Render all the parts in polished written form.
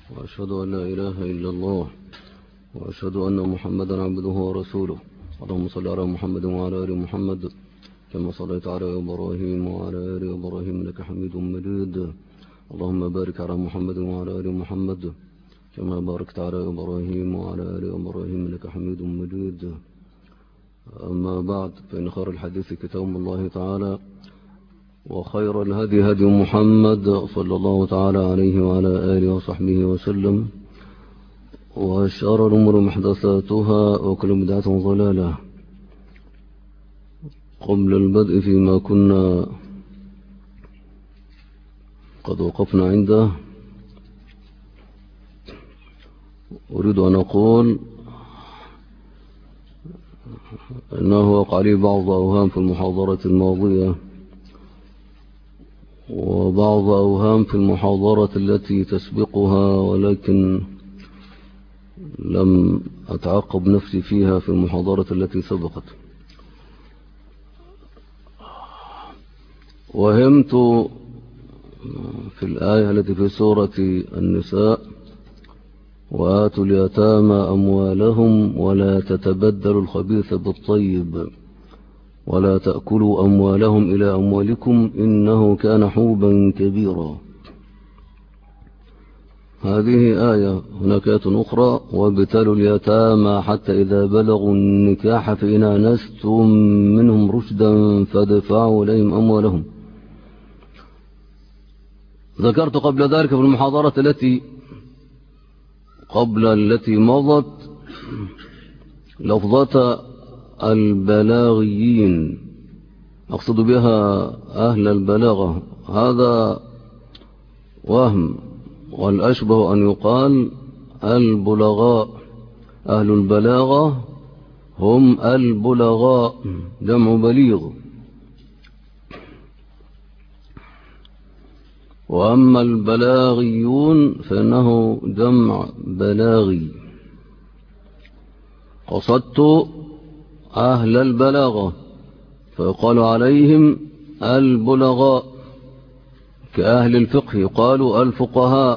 وأشهد أن لا إله إلا الله وأشهد أن محمدا عبده ورسوله. اللهم صل على محمد وعلى آل محمد كما صليت على إبراهيم وعلى آل إبراهيم إنك حميد مجيد. اللهم بارك على محمد وعلى آل محمد كما باركت على إبراهيم وعلى آل إبراهيم إنك حميد مجيد. أما بعد، فإن خير الحديث كتاب الله تعالى، وخير الهدي هدي محمد صلى الله تعالى عليه وعلى آله وصحبه وسلم، وشر الأمور محدثاتها وكل بدعة ضلالة. قبل البدء فيما كنا قد وقفنا عنده، أريد أن أقول أنه وقع لي بعض أوهام في المحاضرة الماضية وبعض أوهام في المحاضرة التي تسبقها، ولكن لم أتعقب نفسي فيها في المحاضرة التي سبقت. وهمت في الآية التي في سورة النساء: وآتوا اليتامى أموالهم ولا تتبدلوا الخبيث بالطيب ولا تأكلوا أموالهم إلى أموالكم إنه كان حوبا كبيرا. هذه آية. هناك آية أخرى: وابتلوا اليتامى حتى إذا بلغوا النكاح فإن آنستم منهم رشدا فادفعوا إليهم أموالهم. ذكرت قبل ذلك في المحاضرة التي مضت لفظة البلاغيين، أقصد بها أهل البلاغة. هذا وهم، والأشبه أن يقال البلغاء. أهل البلاغة هم البلغاء، جمع بليغ. وأما البلاغيون فإنه جمع بلاغي. قصدت أهل البلاغة فيقال عليهم البلغاء، كأهل الفقه يقال الفقهاء،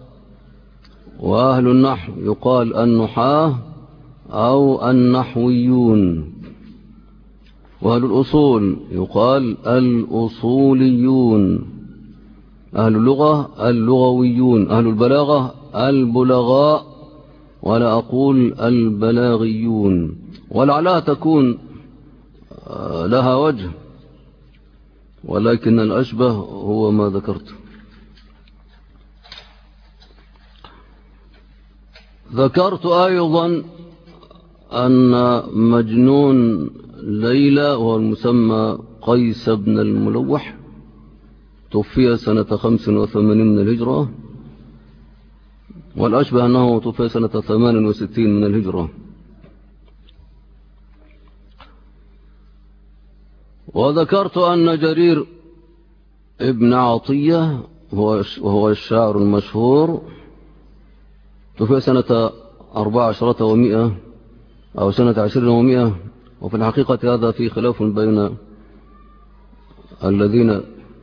وأهل النحو يقال النحاة أو النحويون، وأهل الأصول يقال الأصوليون، أهل اللغة اللغويون، أهل البلاغة البلغاء، ولا أقول البلاغيون، ولعلها تكون لها وجه، ولكن الأشبه هو ما ذكرت. ذكرت أيضا أن مجنون ليلى، وهو المسمى قيس بن الملوح، توفي سنة 85 من الهجرة، والأشبه أنه توفي سنة 68 من الهجرة. وذكرت أن جرير ابن عطية وهو الشاعر المشهور توفي سنة 14 و100 أو سنة 20 و100، وفي الحقيقة هذا في خلاف بين الذين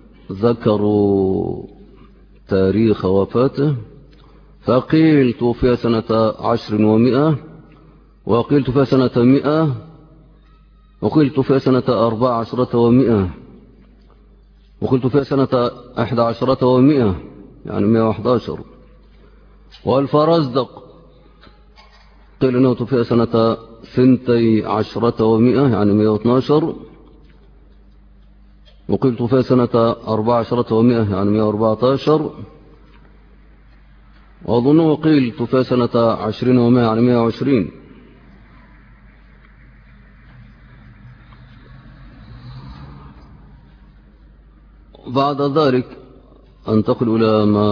ذكروا تاريخ وفاته، فقيل توفي سنة 10 و100، وقيل توفي سنة 100، وقيل توفي سنة 14 و100، وقيل توفي سنة 11 و100، يعني 111. والفرزدق قيل أنه توفي سنة 12 و100، يعني 112، وقيل توفي سنة 14 و100، يعني 114، وأظنه قيل توفي سنة 20 و100، يعني 120. بعد ذلك أنتقل إلى ما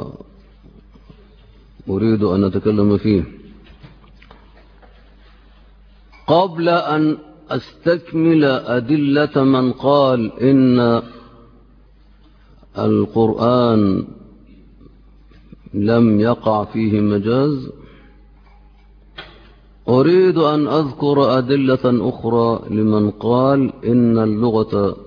أريد أن أتكلم فيه. قبل أن أستكمل أدلة من قال إن القرآن لم يقع فيه مجاز، أريد أن أذكر أدلة أخرى لمن قال إن اللغة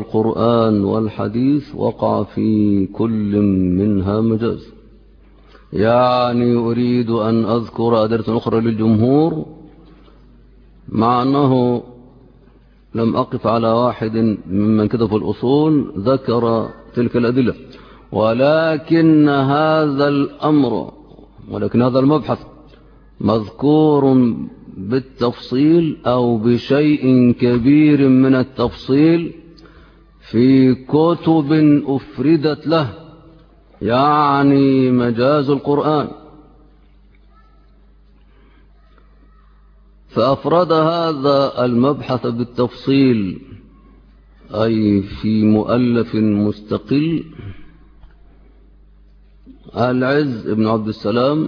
والقرآن والحديث وقع في كل منها مجاز. يعني أريد أن أذكر أدلة أخرى للجمهور، مع أنه لم أقف على واحد ممن كتب في الأصول ذكر تلك الأدلة، ولكن هذا الأمر، ولكن هذا المبحث مذكور بالتفصيل أو بشيء كبير من التفصيل في كتب أفردت له، يعني مجاز القرآن. فأفرد هذا المبحث بالتفصيل أي في مؤلف مستقل العز بن عبد السلام،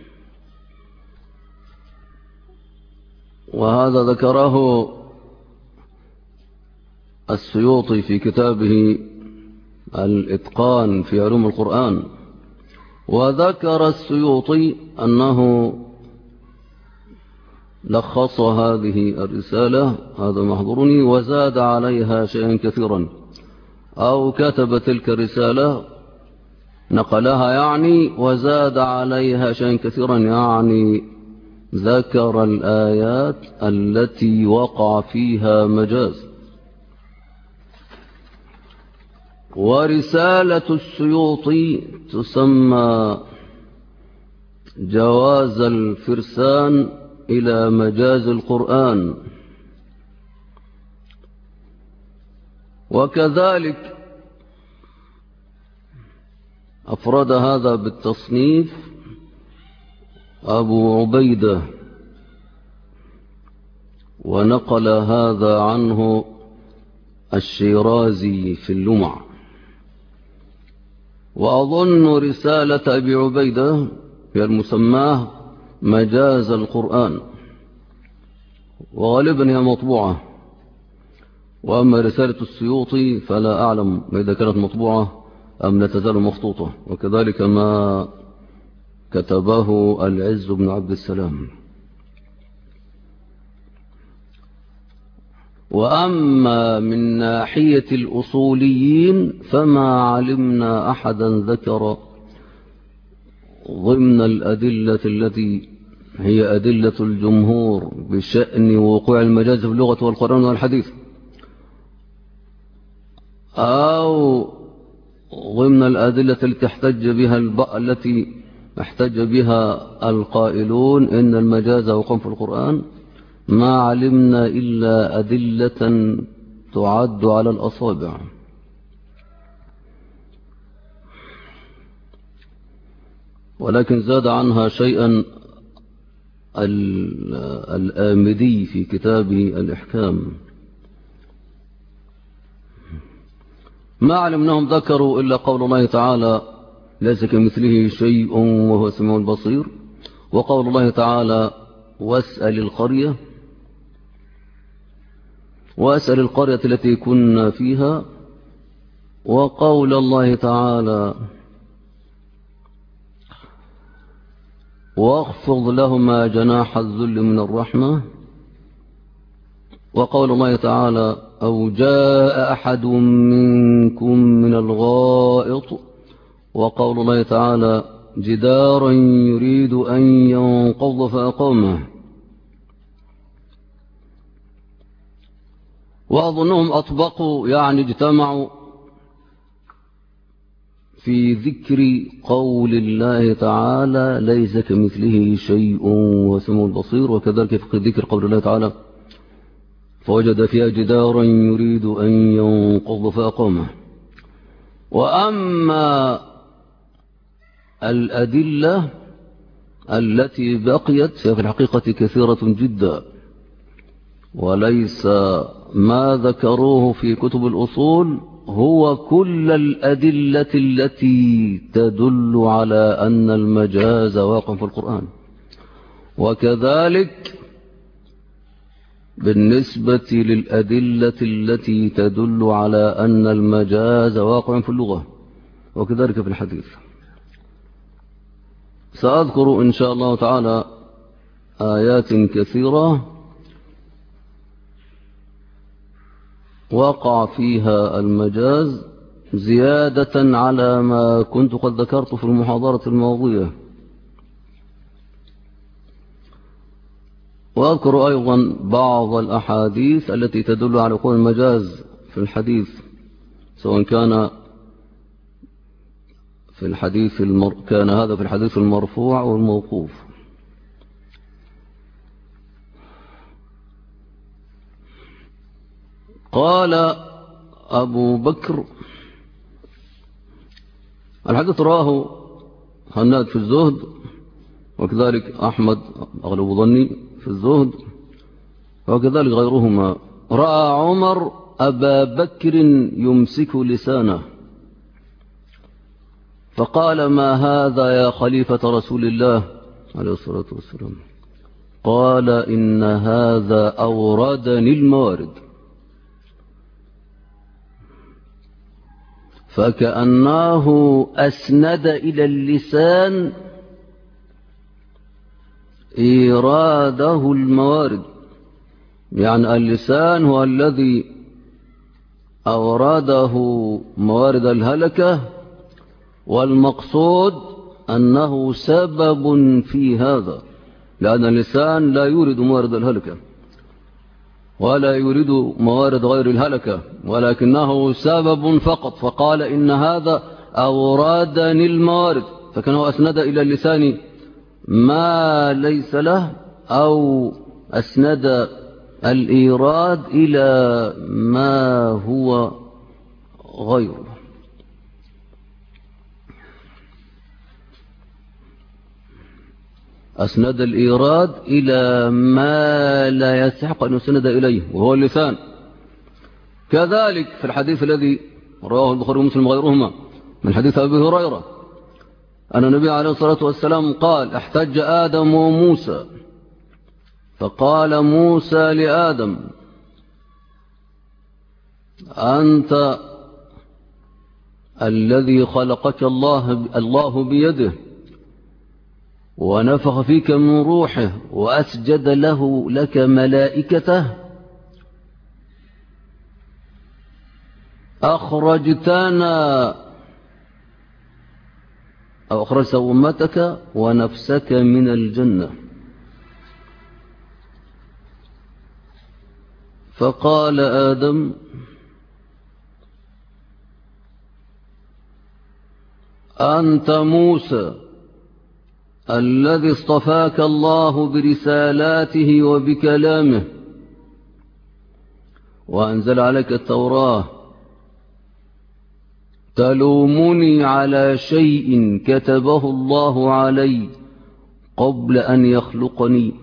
وهذا ذكره السيوطي في كتابه الإتقان في علوم القرآن. وذكر السيوطي أنه لخص هذه الرسالة، هذا محضرني، وزاد عليها شيئا كثيرا، أو كتب تلك الرسالة نقلها يعني وزاد عليها شيئا كثيرا، يعني ذكر الآيات التي وقع فيها مجاز. ورسالة السيوطي تسمى جواز الفرسان إلى مجاز القرآن. وكذلك أفرد هذا بالتصنيف أبو عبيدة، ونقل هذا عنه الشيرازي في اللمع. وأظن رسالة أبي عبيدة هي المسماه مجاز القرآن، وغالبا هي مطبوعة. وأما رسالة السيوطي فلا أعلم إذا كانت مطبوعة أم لا تزال مخطوطة، وكذلك ما كتبه العز بن عبد السلام. وأما من ناحية الأصوليين فما علمنا أحدا ذكر ضمن الأدلة التي هي أدلة الجمهور بشأن وقوع المجاز في اللغة والقرآن والحديث، أو ضمن الأدلة التي احتج بها القائلون إن المجاز وقع في القرآن، ما علمنا إلا أدلة تعد على الأصابع. ولكن زاد عنها شيئا الآمدي في كتابه الإحكام. ما علمناهم ذكروا إلا قول الله تعالى ليس كمثله شيء وهو السميع البصير، وقول الله تعالى واسأل القرية التي كنا فيها، وقول الله تعالى واخفض لهما جناح الذل من الرحمة، وقول الله تعالى أو جاء أحد منكم من الغائط، وقول الله تعالى جدارا يريد أن ينقض فأقامه. وأظنهم أطبقوا يعني اجتمعوا في ذكر قول الله تعالى ليس كمثله شيء وهو السميع البصير، وكذلك في ذكر قول الله تعالى فوجد فيها جدارا يريد أن ينقض فأقامه. وأما الأدلة التي بقيت في الحقيقة كثيرة جدا، وليس ما ذكروه في كتب الأصول هو كل الأدلة التي تدل على أن المجاز واقع في القرآن. وكذلك بالنسبة للأدلة التي تدل على أن المجاز واقع في اللغة، وكذلك في الحديث. سأذكر إن شاء الله تعالى آيات كثيرة وقع فيها المجاز زيادة على ما كنت قد ذكرت في المحاضرة الماضية. وأذكر أيضا بعض الأحاديث التي تدل على وقوع المجاز في الحديث، سواء كان في الحديث كان هذا في الحديث المرفوع أو الموقوف. قال أبو بكر: الحديث راه هناد في الزهد، وكذلك أحمد أغلب ظني في الزهد، وكذلك غيرهما. رأى عمر أبا بكر يمسك لسانه فقال: ما هذا يا خليفة رسول الله عليه الصلاة والسلام؟ قال: إن هذا أوردني الموارد. فكأنه أسند إلى اللسان إيراده الموارد، يعني اللسان هو الذي أورده موارد الهلكة، والمقصود أنه سبب في هذا، لأن اللسان لا يورد موارد الهلكة ولا يريد موارد غير الهلكة، ولكنه سبب فقط. فقال: إن هذا أورادني الموارد، فكانه أسند إلى اللسان ما ليس له، أو أسند الإيراد إلى ما هو غيره. أسند الإيراد إلى ما لا يستحق أن يسند إليه، وهو اللسان. كذلك في الحديث الذي رواه البخاري ومسلم وغيرهما من حديث أبي هريرة أن النبي عليه الصلاة والسلام قال: احتج آدم وموسى، فقال موسى لآدم: أنت الذي خلقك الله بيده ونفخ فيك من روحه وأسجد لك ملائكته، أخرجتنا أو أخرجت أمتك ونفسك من الجنة. فقال آدم: أنت موسى الذي اصطفاك الله برسالاته وبكلامه وأنزل عليك التوراة، تلومني على شيء كتبه الله علي قبل أن يخلقني.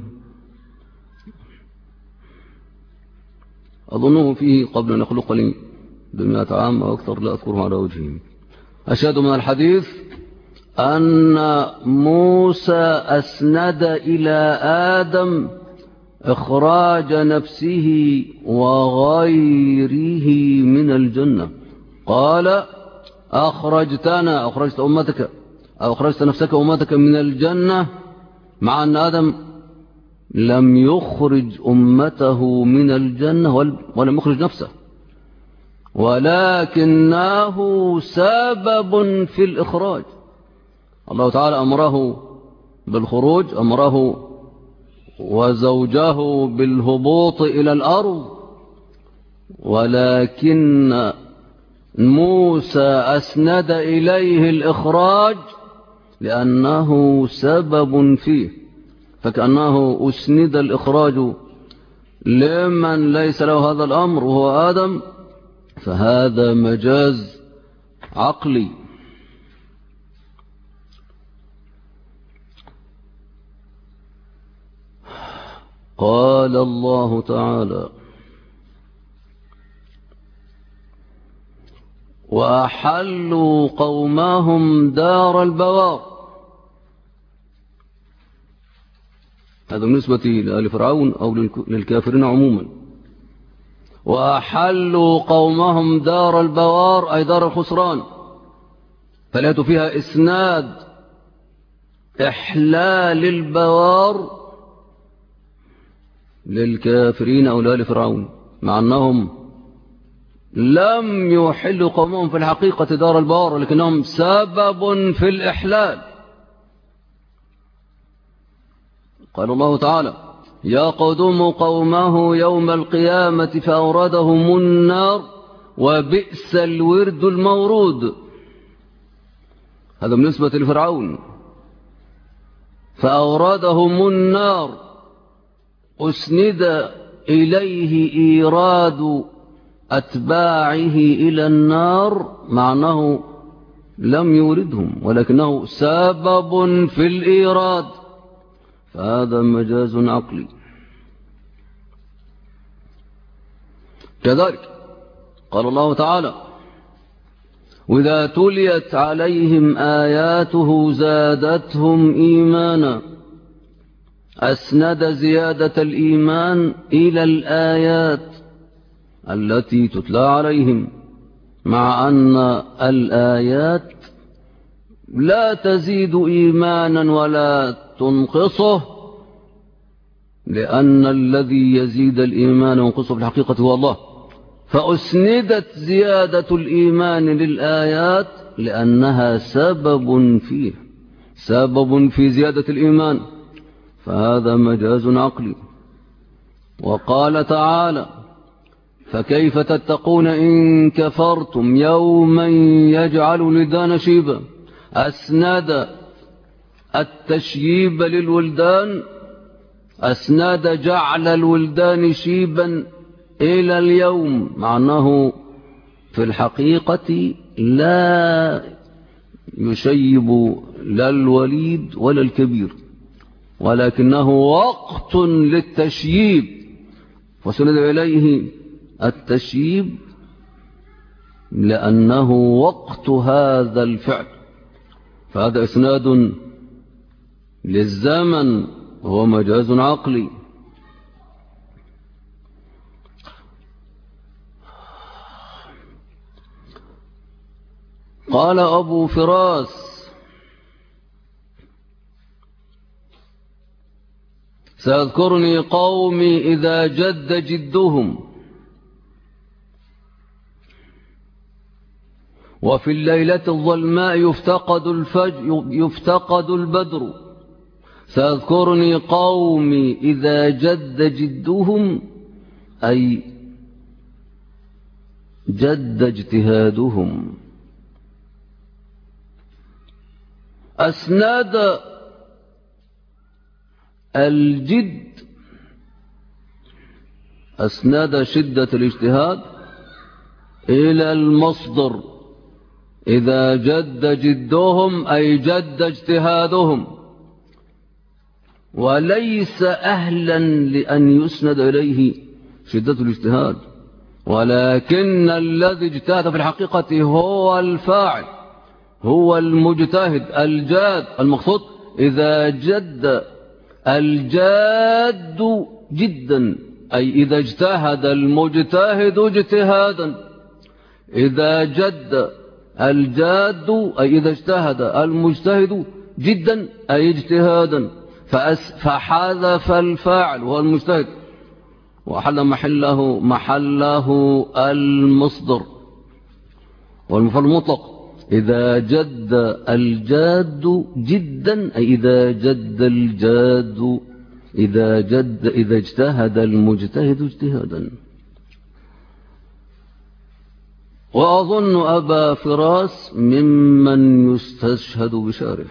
أظنه فيه قبل أن يخلقني ب100 عام أو أكثر، لا أذكره على وجهه. أشهد من الحديث أن موسى أسند إلى آدم إخراج نفسه وغيره من الجنة. قال: أخرجتنا، أخرجت أمتك أو أخرجت نفسك وأمتك من الجنة، مع أن آدم لم يخرج أمته من الجنة ولم يخرج نفسه، ولكنه سبب في الإخراج. الله تعالى أمره بالخروج، أمره وزوجه بالهبوط إلى الأرض، ولكن موسى أسند إليه الإخراج لأنه سبب فيه، فكأنه أسند الإخراج لمن ليس له هذا الأمر وهو آدم، فهذا مجاز عقلي. قال الله تعالى: وأحلوا قومهم دار البوار. هذا بالنسبة لآل فرعون أو للكافرين عموما. وأحلوا قومهم دار البوار أي دار الخسران، فليتوا فيها إسناد إحلال البوار للكافرين أو لآل فرعون، مع أنهم لم يحلوا قومهم في الحقيقة دار البوار، لكنهم سبب في الإحلال. قال الله تعالى: يقدم قومه يوم القيامة فأوردهم النار وبئس الورد المورود. هذا بالنسبة لفرعون. فأوردهم النار أسند إليه إيراد أتباعه إلى النار، معناه لم يوردهم ولكنه سبب في الإيراد، فهذا مجاز عقلي. كذلك قال الله تعالى: وإذا تليت عليهم آياته زادتهم إيمانا. أسند زيادة الإيمان إلى الآيات التي تتلى عليهم، مع أن الآيات لا تزيد إيمانا ولا تنقصه، لأن الذي يزيد الإيمان وينقصه في الحقيقة هو الله. فأسندت زيادة الإيمان للآيات لأنها سبب في زيادة الإيمان، فهذا مجاز عقلي. وقال تعالى: فكيف تتقون إن كفرتم يوما يجعل الولدان شيبا. أسند التشييب للولدان، أسند جعل الولدان شيبا إلى اليوم، معناه في الحقيقة لا يشيب لا الوليد ولا الكبير، ولكنه وقت للتشييب، فسند إليه التشييب لأنه وقت هذا الفعل، فهذا إسناد للزمن وهو مجاز عقلي. قال أبو فراس: سيذكرني قومي إذا جد جدهم، وفي الليلة الظلماء يفتقد البدر. سيذكرني قومي إذا جد جدهم، أي جد اجتهادهم. أسناد الجد، أسناد شدة الاجتهاد إلى المصدر، إذا جد جدهم أي جد اجتهادهم، وليس أهلا لأن يسند إليه شدة الاجتهاد، ولكن الذي اجتهد في الحقيقة هو الفاعل، هو المجتهد الجاد. المقصود إذا جد الجاد جدا، أي إذا اجتهد المجتهد اجتهادا. إذا جد الجاد أي إذا اجتهد المجتهد جدا أي اجتهادا، فحذف الفاعل وهو المجتهد وحل محله المصدر والمفعول المطلق. إذا جد الجاد جدا أي إذا جد الجاد، إذا اجتهد المجتهد اجتهادا. وأظن أبا فراس ممن يستشهد بشاره.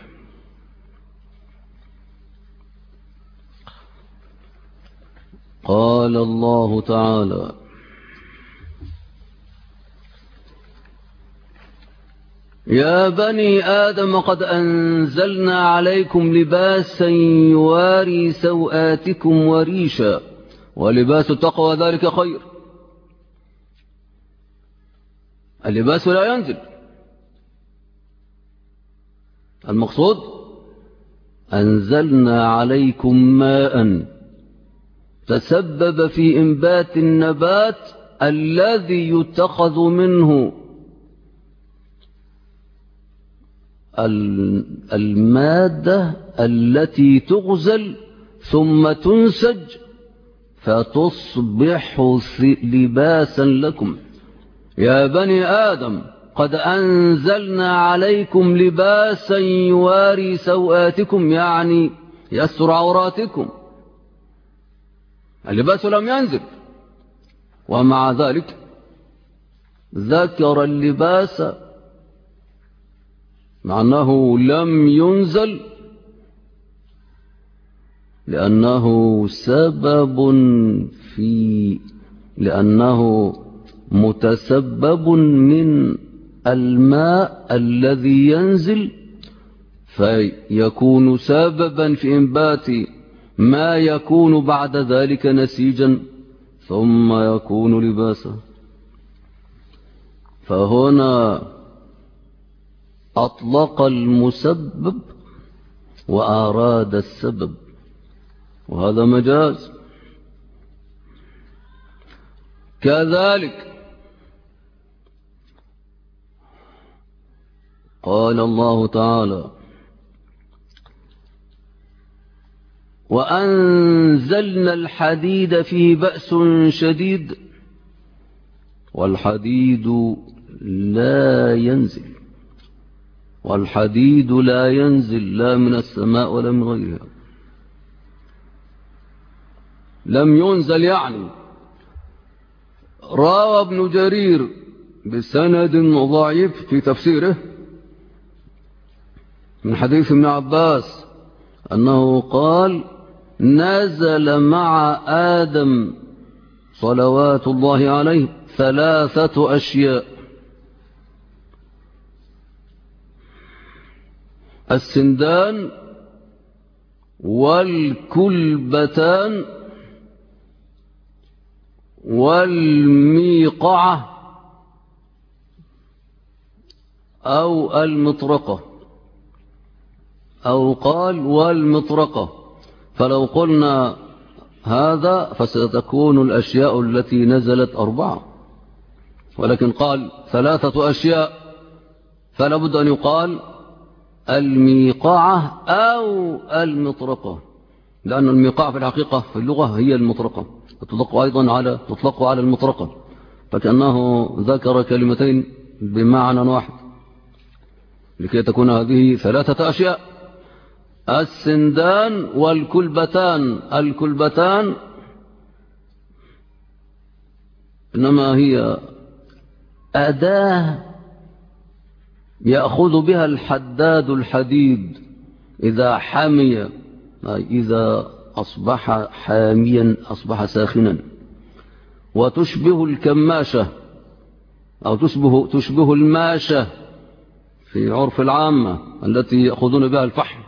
قال الله تعالى: يا بني آدم قد أنزلنا عليكم لباسا يواري سوآتكم وريشا ولباس التقوى ذلك خير. اللباس لا ينزل، المقصود أنزلنا عليكم ماء تسبب في إنبات النبات الذي يتخذ منه المادة التي تغزل ثم تنسج فتصبح لباسا لكم. يا بني آدم قد أنزلنا عليكم لباسا يواري سوآتكم، يعني يستر عوراتكم. اللباس لم ينزل، ومع ذلك ذكر اللباس مع أنه لم ينزل، لأنه لأنه متسبب من الماء الذي ينزل، فيكون سببا في إنبات ما يكون بعد ذلك نسيجا ثم يكون لباسا. فهنا أطلق المسبب وأراد السبب، وهذا مجاز. كذلك قال الله تعالى: وأنزلنا الحديد فيه بأس شديد والحديد لا ينزل. والحديد لا ينزل لا من السماء ولا من غيرها، لم ينزل يعني. روى ابن جرير بسند ضعيف في تفسيره من حديث ابن عباس أنه قال: نزل مع آدم صلوات الله عليه 3 أشياء: السندان والكلبتان والميقعة أو المطرقة، أو قال والمطرقة. فلو قلنا هذا فستكون الأشياء التي نزلت 4، ولكن قال 3 أشياء، فلا بد أن يقال الميقعة أو المطرقة، لأن الميقعة في الحقيقة في اللغة هي المطرقة، تطلق أيضا على المطرقة، فكأنه ذكر كلمتين بمعنى واحد لكي تكون هذه 3 أشياء: السندان والكلبتان. الكلبتان إنما هي أداة يأخذ بها الحداد الحديد إذا حمي، إذا أصبح حاميا أصبح ساخنا، وتشبه الكماشة أو تشبه الماشة في عرف العامة التي يأخذون بها الفحم،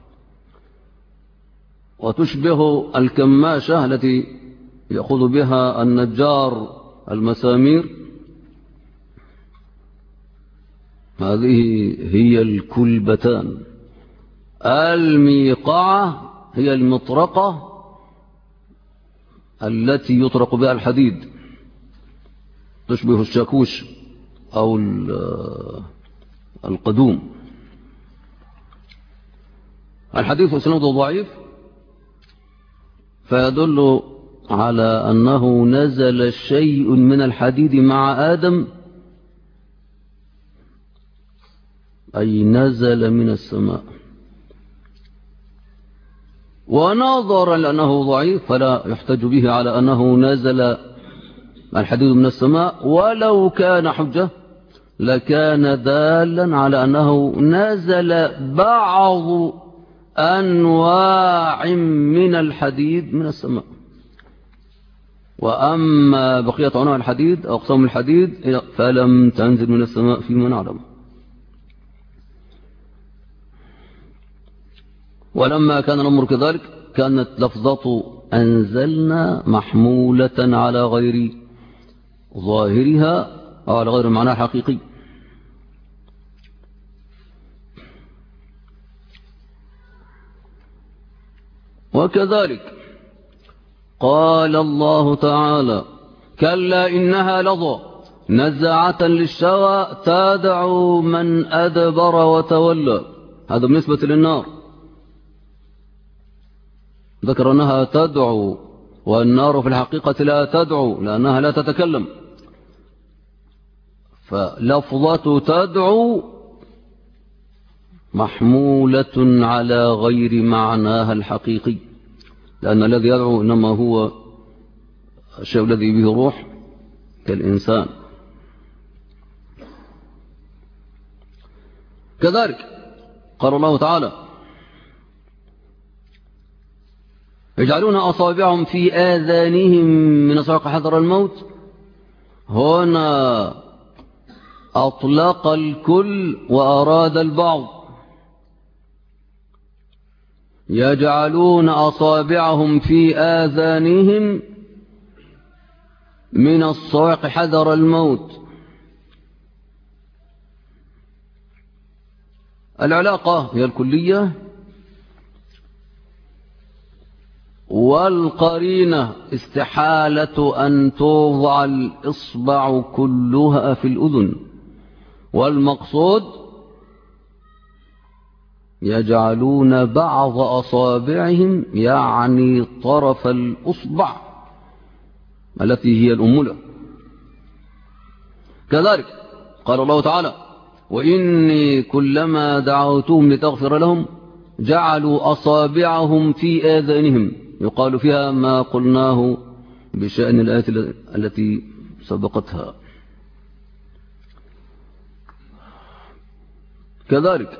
وتشبه الكماشة التي يأخذ بها النجار المسامير. هذه هي الكلبتان. الميقعة هي المطرقة التي يطرق بها الحديد، تشبه الشاكوش أو القدوم. الحديث سنده ضعيف، فيدل على أنه نزل شيء من الحديد مع آدم، أي نزل من السماء. ونظرا لأنه ضعيف فلا يحتج به على أنه نزل الحديد من السماء، ولو كان حجة لكان دالا على أنه نزل بعض أنواع من الحديد من السماء. وأما بقية أنواع الحديد أو أقسام الحديد فلم تنزل من السماء فيما نعلم. ولما كان الأمر كذلك كانت لفظة أنزلنا محمولة على غير ظاهرها أو على غير معناها الحقيقي. وكذلك قال الله تعالى: كلا إنها لظى نزاعة للشوى تدعو من أدبر وتولى. هذا بالنسبة للنار، ذكر أنها تدعو، والنار في الحقيقة لا تدعو لأنها لا تتكلم. فلفظة تدعو محمولة على غير معناها الحقيقي، لأن الذي يدعو إنما هو الشيء الذي به روح كالإنسان. كذلك قال الله تعالى يجعلون أصابعهم في آذانهم من الصواعق حذر الموت. هنا أطلق الكل وأراد البعض. يجعلون أصابعهم في آذانهم من الصواعق حذر الموت. العلاقة هي الكلية، والقرينة استحالة أن توضع الإصبع كلها في الأذن، والمقصود يجعلون بعض أصابعهم يعني طرف الأصبع التي هي الأنملة. كذلك قال الله تعالى وإني كلما دعوتهم لتغفر لهم جعلوا أصابعهم في آذانهم. يقال فيها ما قلناه بشأن الآية التي سبقتها. كذلك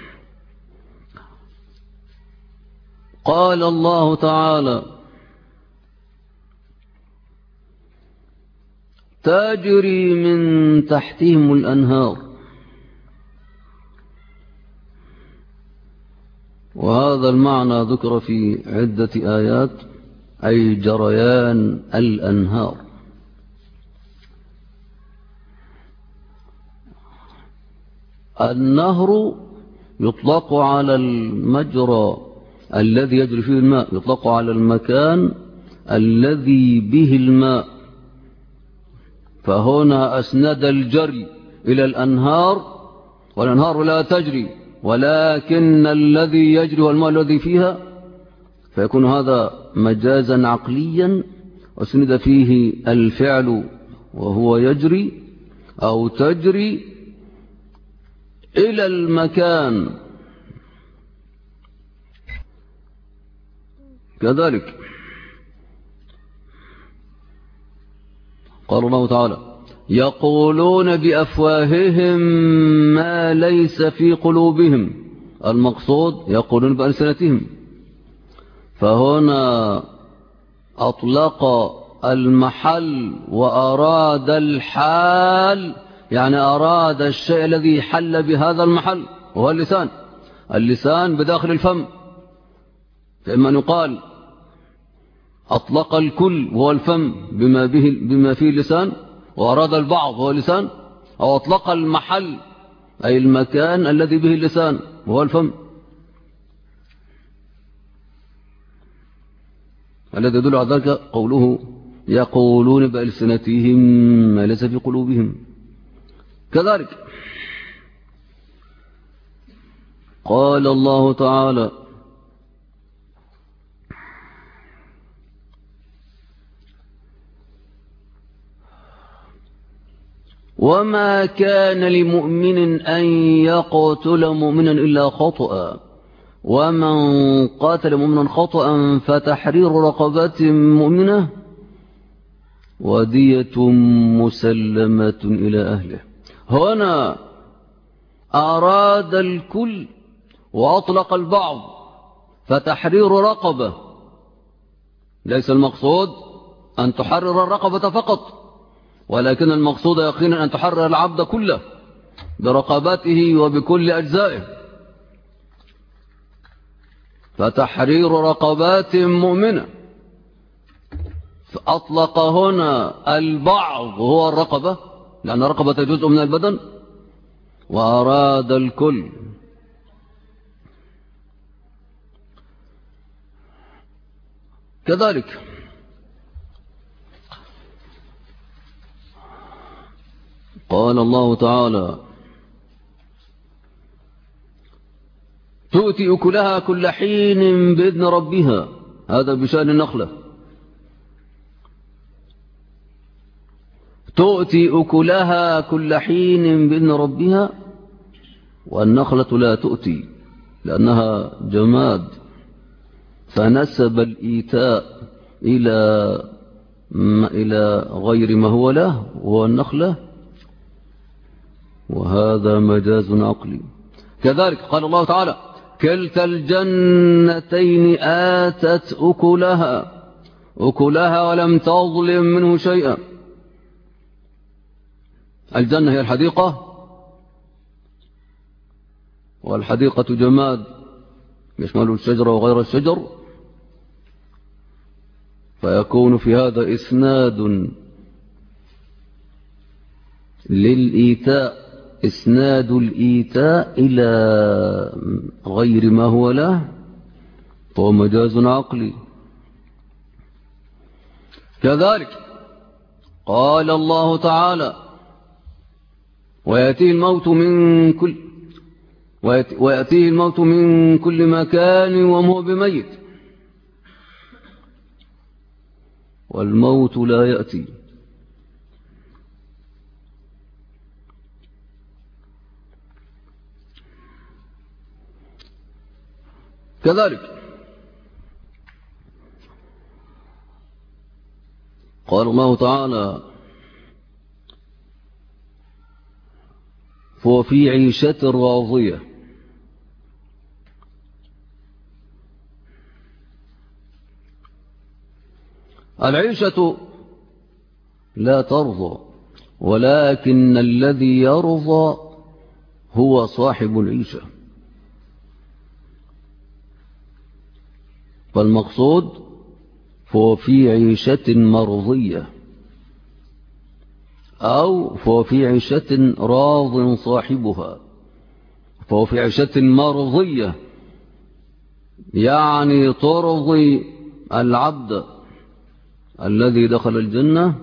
قال الله تعالى تجري من تحتهم الأنهار. وهذا المعنى ذكر في عدة آيات، أي جريان الأنهار. النهر يطلق على المجرى الذي يجري فيه الماء، يطلق على المكان الذي به الماء. فهنا أسند الجري إلى الأنهار، والأنهار لا تجري ولكن الذي يجري والماء الذي فيها، فيكون هذا مجازا عقليا أسند فيه الفعل وهو يجري أو تجري إلى المكان. كذلك قال الله تعالى يقولون بأفواههم ما ليس في قلوبهم. المقصود يقولون بألسنتهم. فهنا أطلق المحل وأراد الحال، يعني أراد الشيء الذي حل بهذا المحل وهو اللسان. اللسان بداخل الفم، فإما أن يقال أطلق الكل وهو الفم بما فيه اللسان، وأراد البعض وهو اللسان، أو أطلق المحل أي المكان الذي به اللسان وهو الفم. الذي يدل على ذلك قوله يقولون بألسنتهم ما ليس في قلوبهم. كذلك قال الله تعالى وما كان لمؤمن أن يقتل مؤمنا إلا خطأ، ومن قاتل مؤمنا خطأ فتحرير رقبة مؤمنة ودية مسلمة إلى أهله. هنا أراد الكل وأطلق البعض، فتحرير رقبة ليس المقصود أن تحرر الرقبة فقط، ولكن المقصود يقينا أن تحرر العبد كله برقبته وبكل أجزائه. فتحرير رقبات مؤمنة، فأطلق هنا البعض هو الرقبة لأن الرقبة جزء من البدن، وأراد الكل. كذلك قال الله تعالى تؤتي أكلها كل حين بإذن ربها. هذا بشأن النخلة. تؤتي أكلها كل حين بإذن ربها، والنخلة لا تؤتي لأنها جماد، فنسب الإيتاء إلى إلى غير ما هو له وهو النخلة، وهذا مجاز عقلي. كذلك قال الله تعالى كلتا الجنتين آتت أكلها ولم تظلم منه شيئا. الجنة هي الحديقة، والحديقة جماد يشمل الشجر وغير الشجر، فيكون في هذا إسناد للإيتاء، إسناد الإيتاء إلى غير ما هو له، فهو مجاز عقلي. كذلك قال الله تعالى ويأتيه الموت من كل مكان وهو بميت، والموت لا يأتي. كذلك قال الله تعالى فهو في عيشة راضية. العيشة لا ترضى، ولكن الذي يرضى هو صاحب العيشة. فالمقصود فهو في عيشة مرضية، أو فهو في عيشة راض صاحبها، فهو في عيشة مرضية، يعني ترضي العبد الذي دخل الجنة،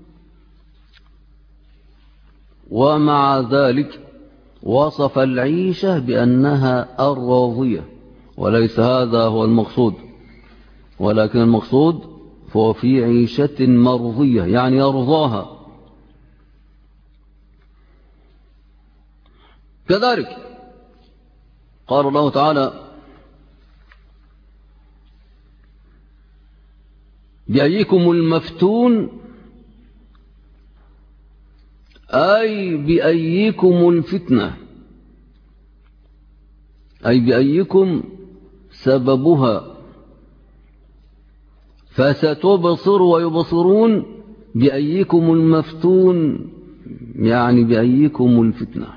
ومع ذلك وصف العيشة بأنها الراضية، وليس هذا هو المقصود، ولكن المقصود فهو في عيشة مرضية يعني يرضاها. كذلك قال الله تعالى بأيكم المفتون، أي بأيكم الفتنة، أي بأيكم سببها، فستبصر ويبصرون بأيكم المفتون، يعني بأيكم الفتنة.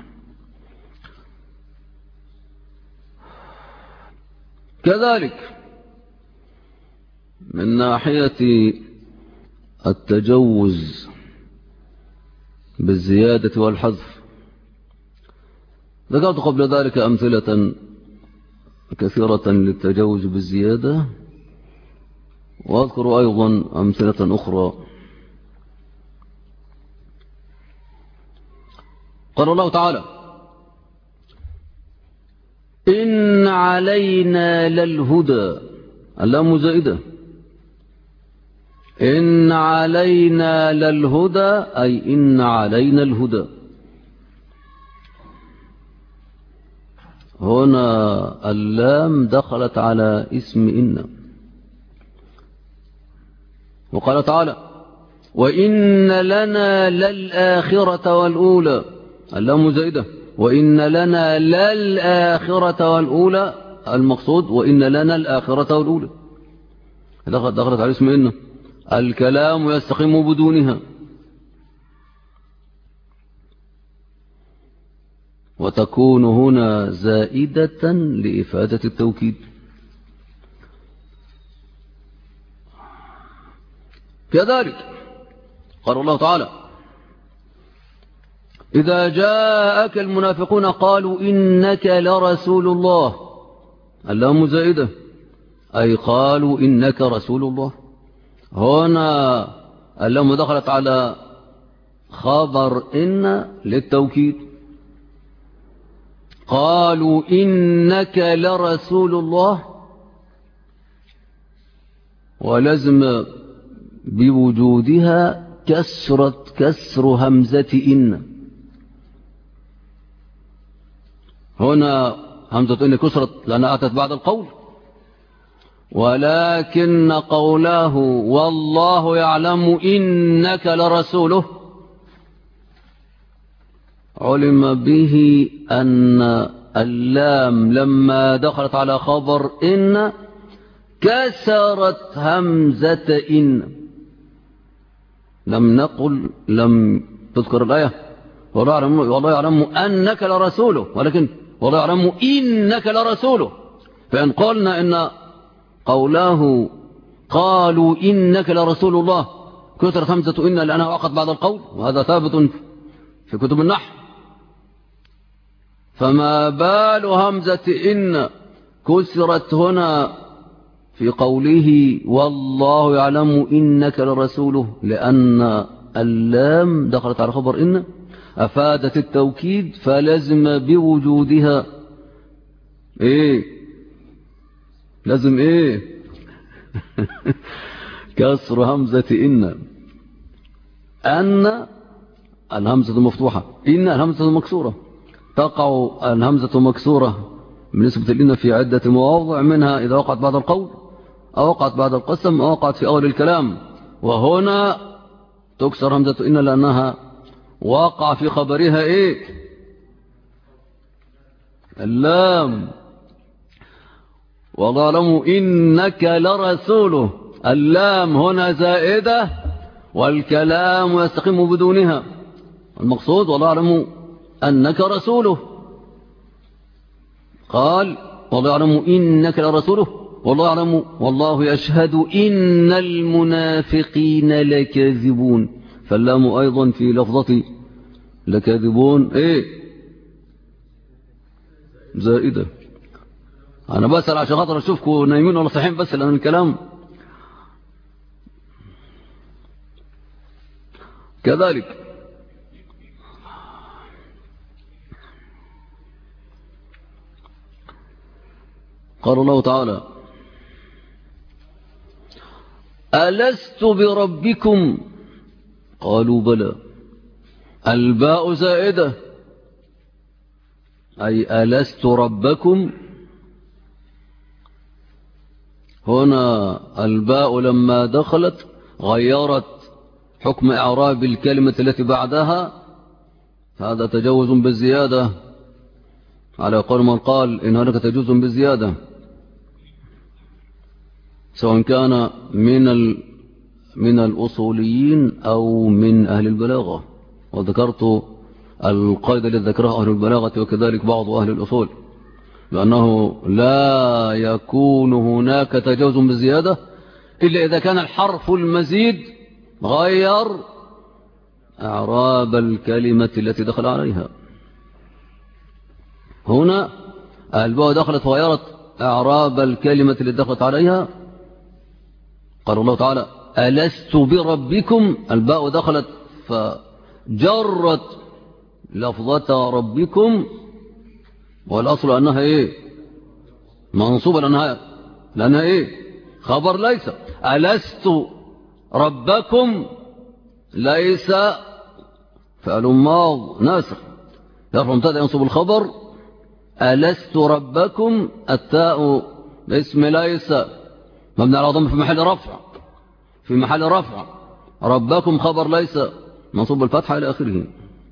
كذلك من ناحية التجوز بالزيادة والحذف، ذكرت قبل ذلك أمثلة كثيرة للتجوز بالزيادة، وأذكر أيضا أمثلة أخرى. قال الله تعالى إن علينا للهدى، اللام زائدة، إن علينا للهدى أي إن علينا الهدى. هنا اللام دخلت على اسم إن. وقال تعالى وإن لنا للآخرة والأولى، اللام زائدة، وإن لنا للآخرة والأولى، المقصود وإن لنا الآخرة والأولى، دخلت على اسم إن. الكلام يستقيم بدونها، وتكون هنا زائدة لإفادة التوكيد. كذلك قال الله تعالى إذا جاءك المنافقون قالوا إنك لرسول الله، اللام زائدة، أي قالوا إنك رسول الله. هنا اللام دخلت على خبر إن للتوكيد، قالوا إنك لرسول الله، ولزم بوجودها كسر همزة إن. هنا همزة إن كسرت لأنها أتت بعد القول، ولكن قوله والله يعلم إنك لرسوله علم به أن اللام لما دخلت على خبر إن كسرت همزة إن. لم تذكر الآية والله يعلم أنك لرسوله، ولكن والله يعلم إنك لرسوله. فإن قلنا إن قوله قالوا إنك لرسول الله كسرت همزة إن لأنها وقعت بعد القول، وهذا ثابت في كتب النحو. فما بال همزة إن كسرت هنا في قوله والله يعلم إنك لرسوله، لأن اللام دخلت على خبر إن أفادت التوكيد، فلازم بوجودها لازم كسر همزة أن الهمزة مفتوحة، إن الهمزة مكسورة. تقع الهمزة مكسورة بالنسبة لنا في عدة مواضع، منها إذا وقعت بعد القول أو وقعت بعد القسم أو وقعت في أول الكلام. وهنا تكسر همزة إن لأنها وقع في خبرها اللام. والله يعلم إنك لرسوله، اللام هنا زائدة والكلام يستقيم بدونها. المقصود والله يعلم أنك رسوله. قال والله يعلم إنك لرسوله، والله يعلم والله يشهد إن المنافقين لكاذبون. فاللام أيضا في لفظة لكاذبون زائدة. أنا بسأل عشان خاطر أشوفكم نايمين ولا صحيحين، بس لأن الكلام كذلك. قال الله تعالى ألست بربكم قالوا بلى، الباء زائدة أي ألست ربكم. هنا الباء لما دخلت غيرت حكم إعراب الكلمة التي بعدها، هذا تجوز بالزيادة على قول من قال إن هناك تجوز بالزيادة، سواء كان من الأصوليين أو من أهل البلاغة. وذكرت القاعدة التي ذكرها أهل البلاغة وكذلك بعض أهل الأصول، لأنه لا يكون هناك تجاوز بالزيادة إلا إذا كان الحرف المزيد غير إعراب الكلمة التي دخل عليها. هنا الباء دخلت وغيرت إعراب الكلمة التي دخلت عليها. قال الله تعالى ألست بربكم، الباء دخلت فجرت لفظة ربكم، والأصل أنها منصوبة لأنها خبر ليس. ألست ربكم ليس فعل ماض ناسخ يرفع مبتدا ينصب الخبر. ألست ربكم التاء اسم ليس مبني على ضم في محل رفع ربكم خبر ليس منصوب بالفتحة إلى آخره.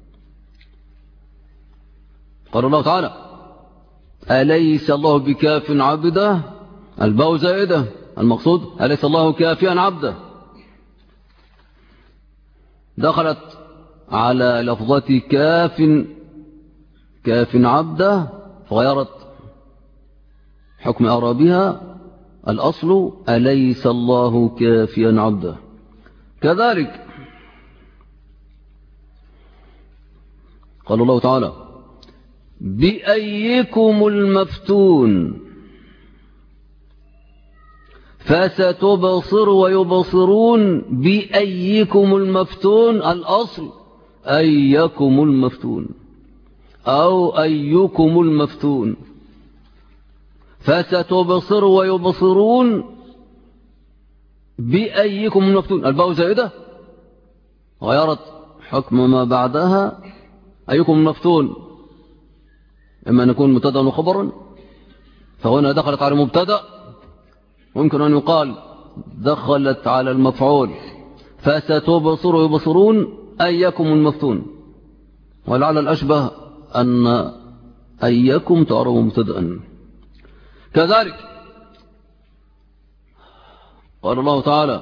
قال الله تعالى أليس الله بكاف عبده، الباء زائدة، المقصود أليس الله كافيا عبده، دخلت على لفظة كاف عبده فغيرت حكم إعرابها. الأصل أليس الله كافيا عبده. كذلك قال الله تعالى بأيكم المفتون فستبصر ويبصرون. بأيكم المفتون الأصل أيكم المفتون أو أيكم المفتون. فستبصر ويبصرون بأيكم المفتون، الباء زائدة غيرت حكم ما بعدها. أيكم المفتون إما أن يكون مبتدا وخبرا، فهنا دخلت على مبتدا ويمكن أن يقال دخلت على المفعول فستبصر ويبصرون أيكم المفتون، ولعل الأشبه أن أيكم تعرب مبتدأ. كذلك قال الله تعالى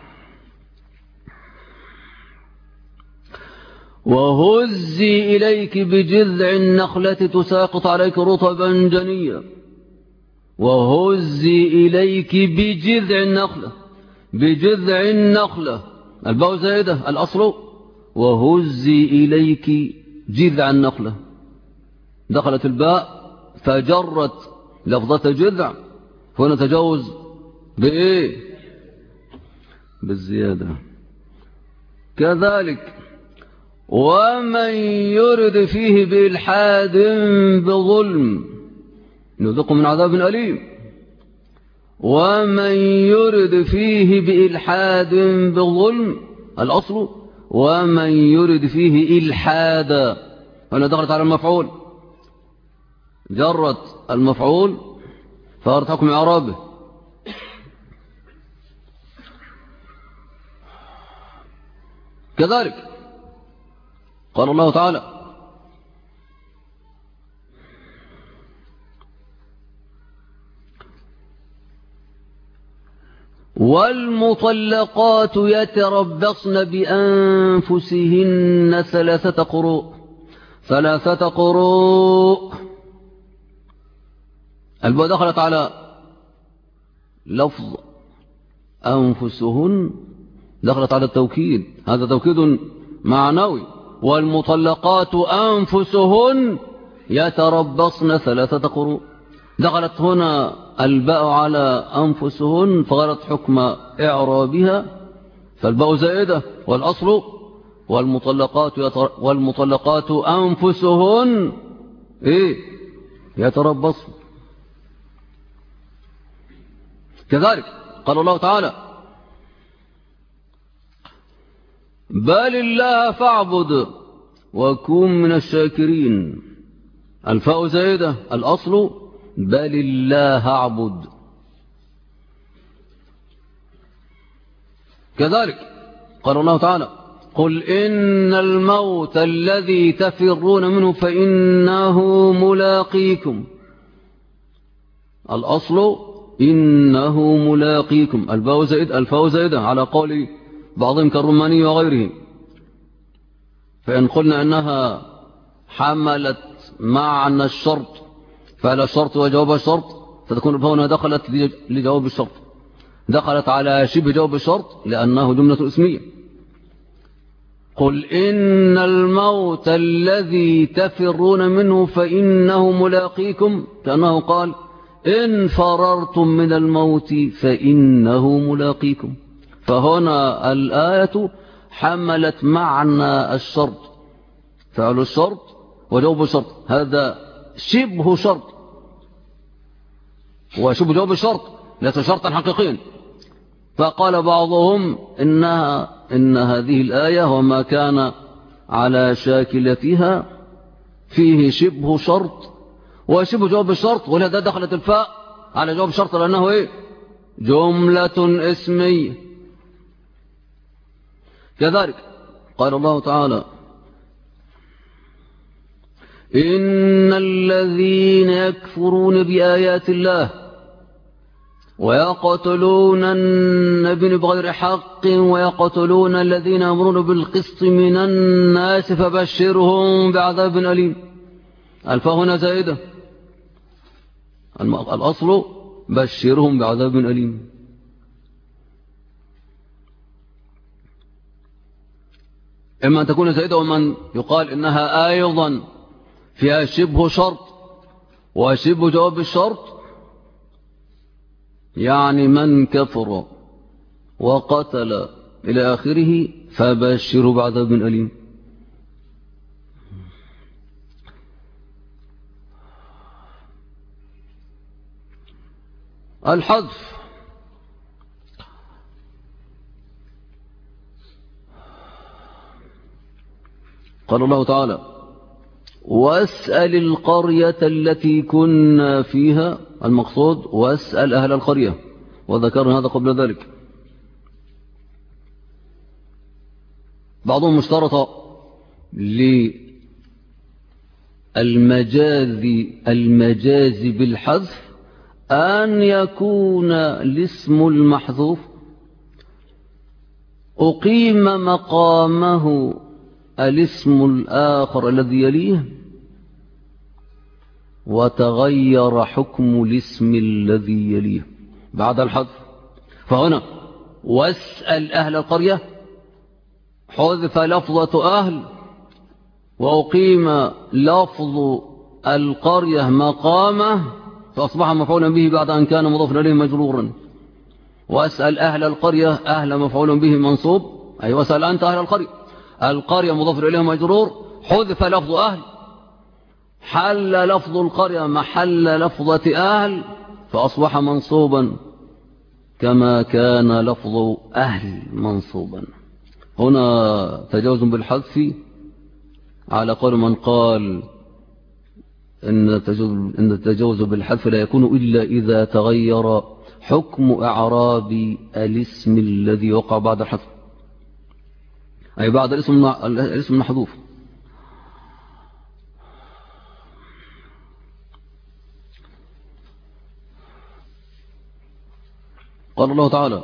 وهزي إليك بجذع النخلة تساقط عليك رطبا جنيا. وهزي إليك بجذع النخلة، بجذع النخلة الباء زائدة الأصل، وهزي إليك جذع النخلة، دخلت الباء فجرت لفظة جذع، هنا تجاوز بإيه؟ بالزيادة. كذلك ومن يرد فيه بإلحاد بظلم نذقه من عذاب أليم. ومن يرد فيه بإلحاد بظلم الأصل، ومن يرد فيه إلحادا، هنا دخلت على المفعول، جرت المفعول فأردت حكم إعرابه. كذلك قال الله تعالى والمطلقات يتربصن بأنفسهن ثلاثة قروء. ثلاثة قروء الباء دخلت على لفظ أنفسهن، دخلت على التوكيد، هذا توكيد معنوي. والمطلقات أنفسهن يتربصن ثلاثة قروء، دخلت هنا الباء على أنفسهن فغلت حكم إعرابها، فالباء زائدة والأصل والمطلقات أنفسهن إيه؟ يتربصن. كذلك قال الله تعالى بل الله فاعبد وكن من الشاكرين، الفاء زائدة الأصل بل الله اعبد. كذلك قال الله تعالى قل إن الموت الذي تفرون منه فإنه ملاقيكم، الأصل إنه ملاقيكم، الفاء زائدة على قول بعضهم كالرماني وغيرهم، فإن قلنا أنها حملت معنى الشرط فعل الشرط وجواب الشرط فتكون الفاء هنا دخلت لجواب الشرط، دخلت على شبه جواب الشرط لأنه جملة اسمية. قل إن الموت الذي تفرون منه فإنه ملاقيكم، كأنه قال إن فررتم من الموت فإنه ملاقيكم. فهنا الآية حملت معنى الشرط، فعل الشرط وجواب الشرط، هذا شبه شرط وشبه جواب الشرط ليس شرطا حقيقيا. فقال بعضهم إن هذه الآية وما كان على شاكلتها فيه شبه شرط وشبه جواب الشرط، ولهذا دخلت الفاء على جواب الشرط لأنه إيه؟ جملة اسمية. كذلك قال الله تعالى إن الذين يكفرون بآيات الله ويقتلون النبي بغير حق ويقتلون الذين يأمرون بالقسط من الناس فبشرهم بعذاب أليم، الفاء هنا زائدة، الأصل بشرهم بعذاب أليم. إما أن تكون زائدة ومن يقال إنها أيضا فيها شبه شرط وشبه جواب الشرط، يعني من كفر وقتل إلى آخره فبشروا بعذاب أليم. الحذف قال الله تعالى واسأل القرية التي كنا فيها، المقصود واسأل أهل القرية، وذكرنا هذا قبل ذلك. بعضهم اشترط المجاز بالحذف أن يكون الاسم المحذوف أقيم مقامه الاسم الآخر الذي يليه وتغير حكم الاسم الذي يليه بعد الحذف. فهنا واسأل أهل القرية حذف لفظة أهل وأقيم لفظ القرية مقامه فأصبح مفعولا به بعد أن كان مضافا إليه مجرورا. وأسأل أهل القرية أهل مفعول به منصوب أي واسأل أنت أهل القرية، القرية مضافا إليه مجرور، حذف لفظ أهل، حل لفظ القرية محل لفظة أهل فأصبح منصوبا كما كان لفظ أهل منصوبا. هنا تجاوز بالحذف على قول من قال إن التجاوز بالحذف لا يكون إلا إذا تغير حكم إعراب الاسم الذي وقع بعد الحذف أي بعد الاسم المحذوف. قال الله تعالى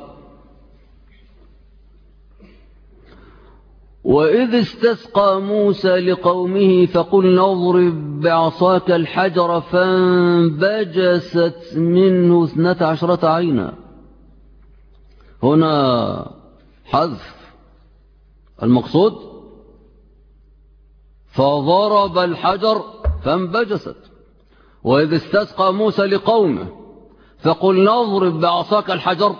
وإذ استسقى موسى لقومه فقلنا اضرب بعصاك الحجر فانبجست منه 12 عينا. هنا حذف المقصود فضرب الحجر فانبجست. وإذ استسقى موسى لقومه فقلنا اضرب بعصاك الحجر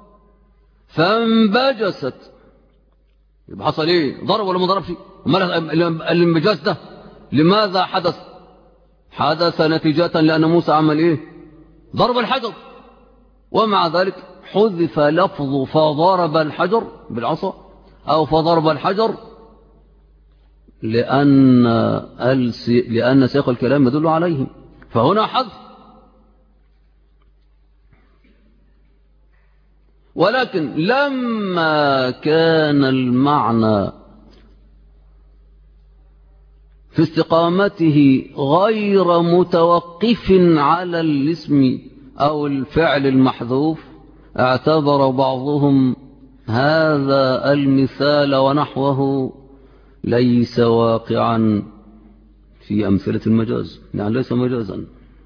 فانبجست. يبقى حصل ايه؟ ضرب ولا ما ضربش؟ الانبجاس ده لماذا حدث؟ حدث نتيجة لأن موسى عمل ايه؟ ضرب الحجر. ومع ذلك حذف لفظ فضرب الحجر بالعصا أو فضرب الحجر لأن سياق الكلام يدل عليه. فهنا حذف. ولكن لما كان المعنى في استقامته غير متوقف على الاسم أو الفعل المحذوف اعتبر بعضهم هذا المثال ونحوه ليس واقعا في أمثلة المجاز، يعني ليس مجازا.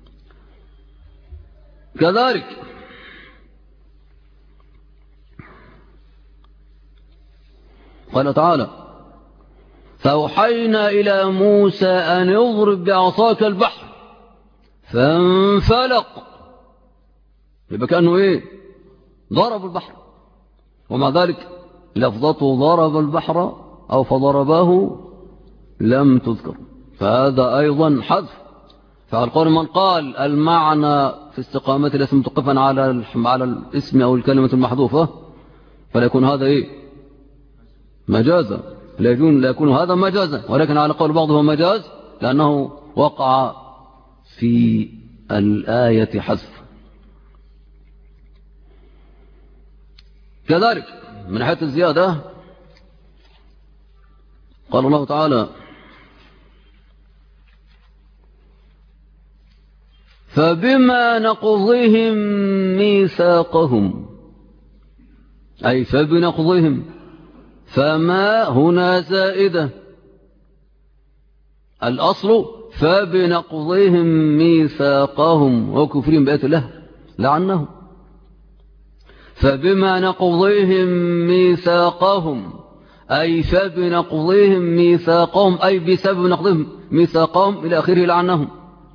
كذلك قال تعالى فأوحينا إلى موسى أن يضرب بعصاك البحر فانفلق. يبقى كأنه ايه؟ ضرب البحر. ومع ذلك لفظته ضرب البحر أو فضربه لم تذكر، فهذا أيضا حذف. فالقول من قال المعنى في استقامة الاسم متوقفا على الاسم أو الكلمة المحذوفة فلا يكون هذا ايه؟ مجازا. لا يكون هذا مجازا، ولكن على قول بعضه مجاز لأنه وقع في الآية حذف. كذلك من ناحية الزيادة قال الله تعالى فبما نقضهم ميثاقهم أي فبنقضهم، فما هنا زائدة، الأصل فبنقضهم ميثاقهم وكفرهم بآيات الله لعنهم. فبما نقضهم ميثاقهم أي فبنقضهم ميثاقهم أي بسبب نقضهم ميثاقهم إلى آخره لعنهم.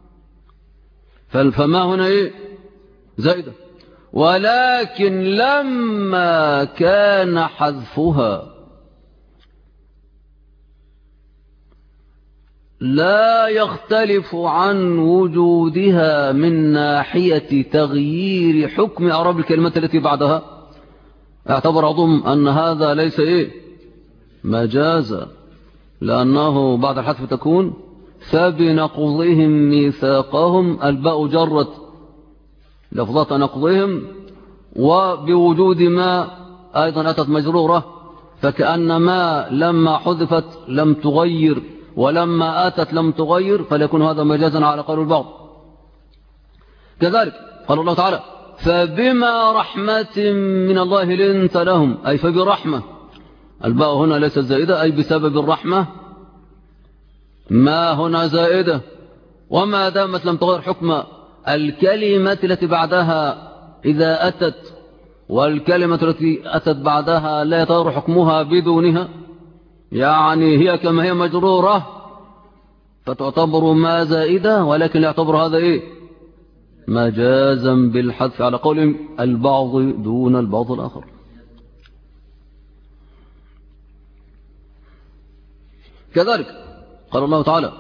فما هنا إيه؟ زائدة. ولكن لما كان حذفها لا يختلف عن وجودها من ناحية تغيير حكم أعراب الكلمات التي بعدها اعتبر بعضهم أن هذا ليس إيه؟ مجازا، لأنه بعد الحذف تكون فبنقضهم ميثاقهم، الباء جرت لفظة نقضهم وبوجود ما أيضا أتت مجرورة، فكأن ما لما حذفت لم تغير ولما أتت لم تغير، فليكون هذا مجازا على قول البعض. كذلك قال الله تعالى فبما رحمة من الله لنت لهم، أي فبرحمة. الباء هنا ليست زائدة، أي بسبب الرحمة. ما هنا زائدة، وما دامت لم تغير حكم الكلمة التي بعدها إذا أتت، والكلمة التي أتت بعدها لا يتغير حكمها بدونها، يعني هي كما هي مجرورة فتعتبر ما زائدة، ولكن يعتبر هذا إيه؟ مجازا بالحذف على قول البعض دون البعض الآخر. كذلك قال الله تعالى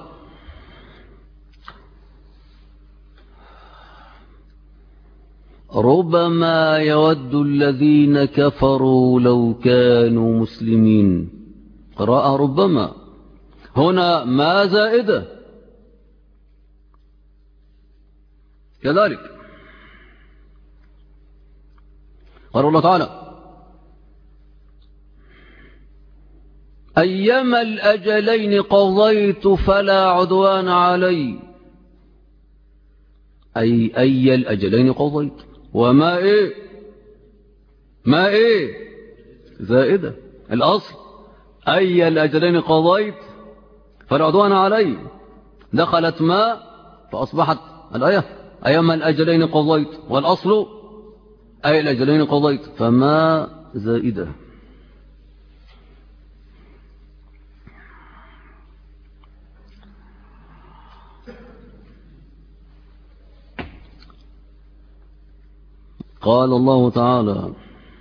ربما يود الذين كفروا لو كانوا مسلمين. قراءة ربما، هنا ما زائدة. كذلك قال الله تعالى أيما الأجلين قضيت فلا عدوان علي، أي الأجلين قضيت، وما إيه ما إيه زائدة. الأصل أي الأجلين قضيت فلا عدوان علي، دخلت ما فأصبحت الآية أيما الأجلين قضيت، والأصل أي الأجلين قضيت، فما زائدة. قال الله تعالى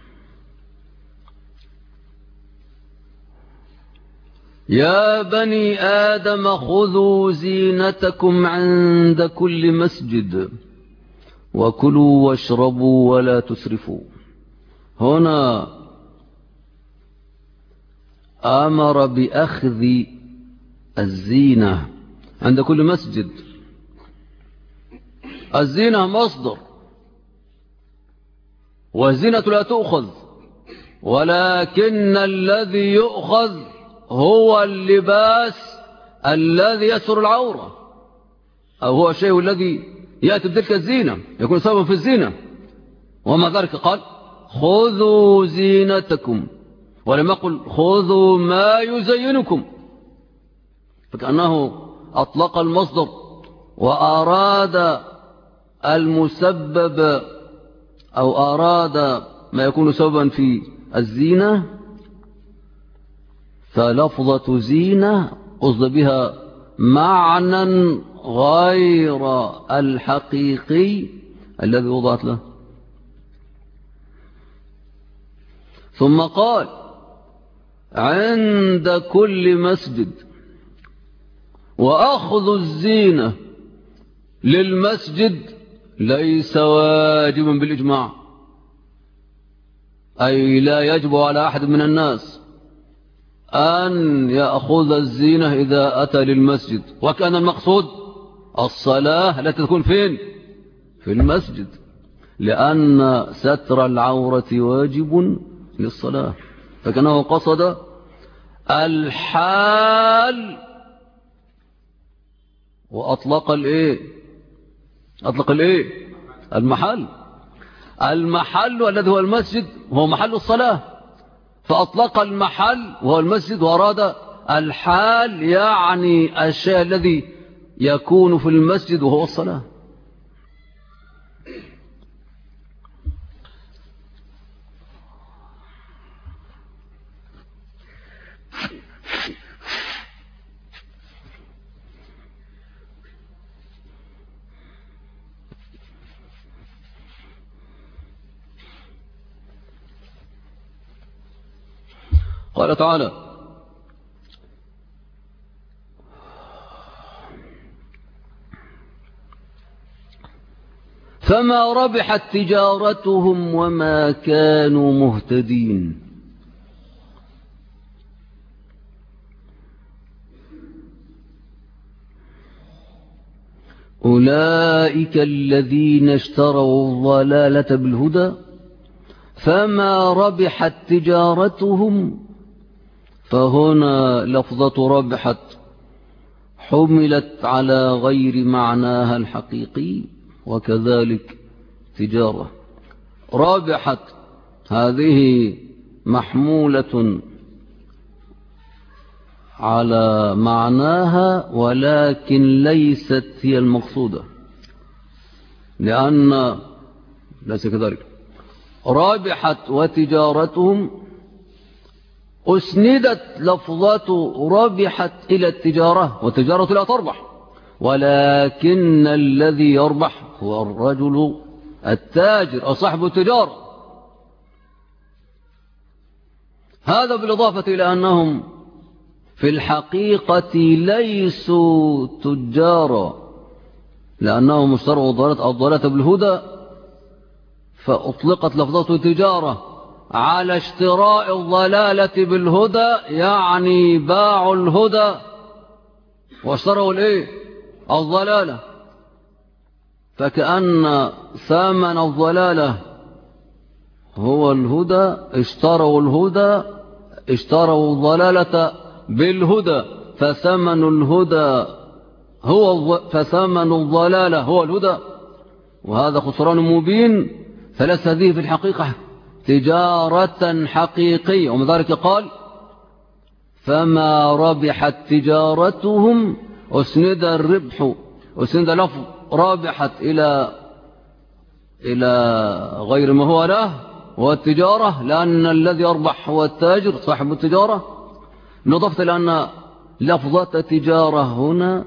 يا بني آدم خذوا زينتكم عند كل مسجد وكلوا واشربوا ولا تسرفوا. هنا أمر بأخذ الزينة عند كل مسجد. الزينة مصدر، والزينة لا تؤخذ، ولكن الذي يؤخذ هو اللباس الذي يستر العورة، أو هو الشيء الذي يأتي بتلك الزينة يكون سببا في الزينة. وما ذلك قال خذوا زينتكم، ولم يقل خذوا ما يزينكم، فكأنه أطلق المصدر وأراد المسبب أو أراد ما يكون سببا في الزينة. فلفظة زينة قصد بها معنى غير الحقيقي الذي وضعت له. ثم قال عند كل مسجد، وأخذ الزينة للمسجد ليس واجبا بالإجماع، أي لا يجب على أحد من الناس أن يأخذ الزينة إذا أتى للمسجد، وكان المقصود الصلاة التي تكون فين؟ في المسجد، لأن ستر العورة واجب للصلاة، فكانه قصد الحال وأطلق أطلق المحل. المحل الذي هو المسجد هو محل الصلاة، فأطلق المحل وهو المسجد وأراد الحال، يعني الشيء الذي يكون في المسجد وهو الصلاة. قال تعالى فما ربحت تجارتهم وما كانوا مهتدين. أولئك الذين اشتروا الضلالة بالهدى فما ربحت تجارتهم، فهنا لفظة ربحت حملت على غير معناها الحقيقي، وكذلك تجارة رابحت هذه محمولة على معناها، ولكن ليست هي المقصودة، لأن ليس كذلك. رابحت وتجارتهم أسندت لفظة ربحت إلى التجارة، والتجارة لا تربح، ولكن الذي يربح هو الرجل التاجر أو صاحب التجارة. هذا بالإضافة إلى أنهم في الحقيقة ليسوا تجارا، لأنهم اشتروا الضلالة بالهدى، فأطلقت لفظة تجارة على اشتراء الضلالة بالهدى، يعني باعوا الهدى واشتروا الضلالة، فكأن ثمن الضلالة هو الهدى، اشتروا الضلالة بالهدى، فثمن الضلالة هو الهدى، وهذا خسران مبين. فليس هذه في الحقيقة تجارة حقيقية، ومن ذلك قال فما ربحت تجارتهم، أسند لفظ رابحت إلى غير ما هو له، والتجارة، لأن الذي يربح هو التاجر صاحب التجارة. نضفت لأن لفظة تجارة هنا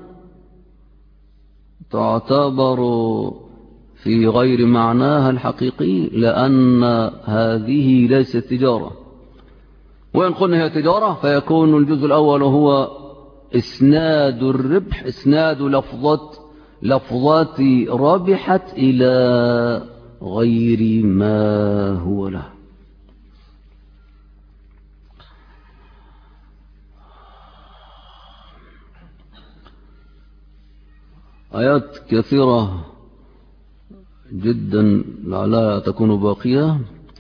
تعتبر في غير معناها الحقيقي، لأن هذه ليست تجارة. وإن قلنا هي تجارة فيكون الجزء الأول هو إسناد الربح، إسناد لفظات ربحت إلى غير ما هو له. آيات كثيرة جدا لعلها تكون باقية،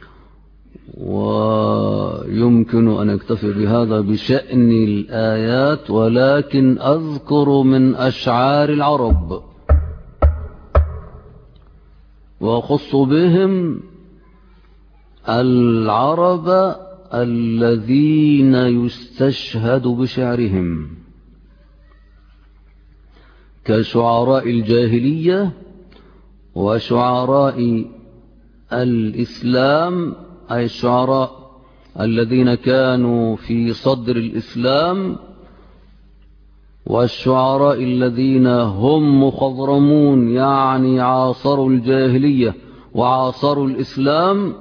ويمكن أن أكتفي بهذا بشأن الآيات، ولكن أذكر من أشعار العرب وأخص بهم العرب الذين يستشهد بشعرهم كشعراء الجاهلية وشعراء الإسلام، أي الشعراء الذين كانوا في صدر الإسلام، والشعراء الذين هم مخضرمون يعني عاصروا الجاهلية وعاصروا الإسلام،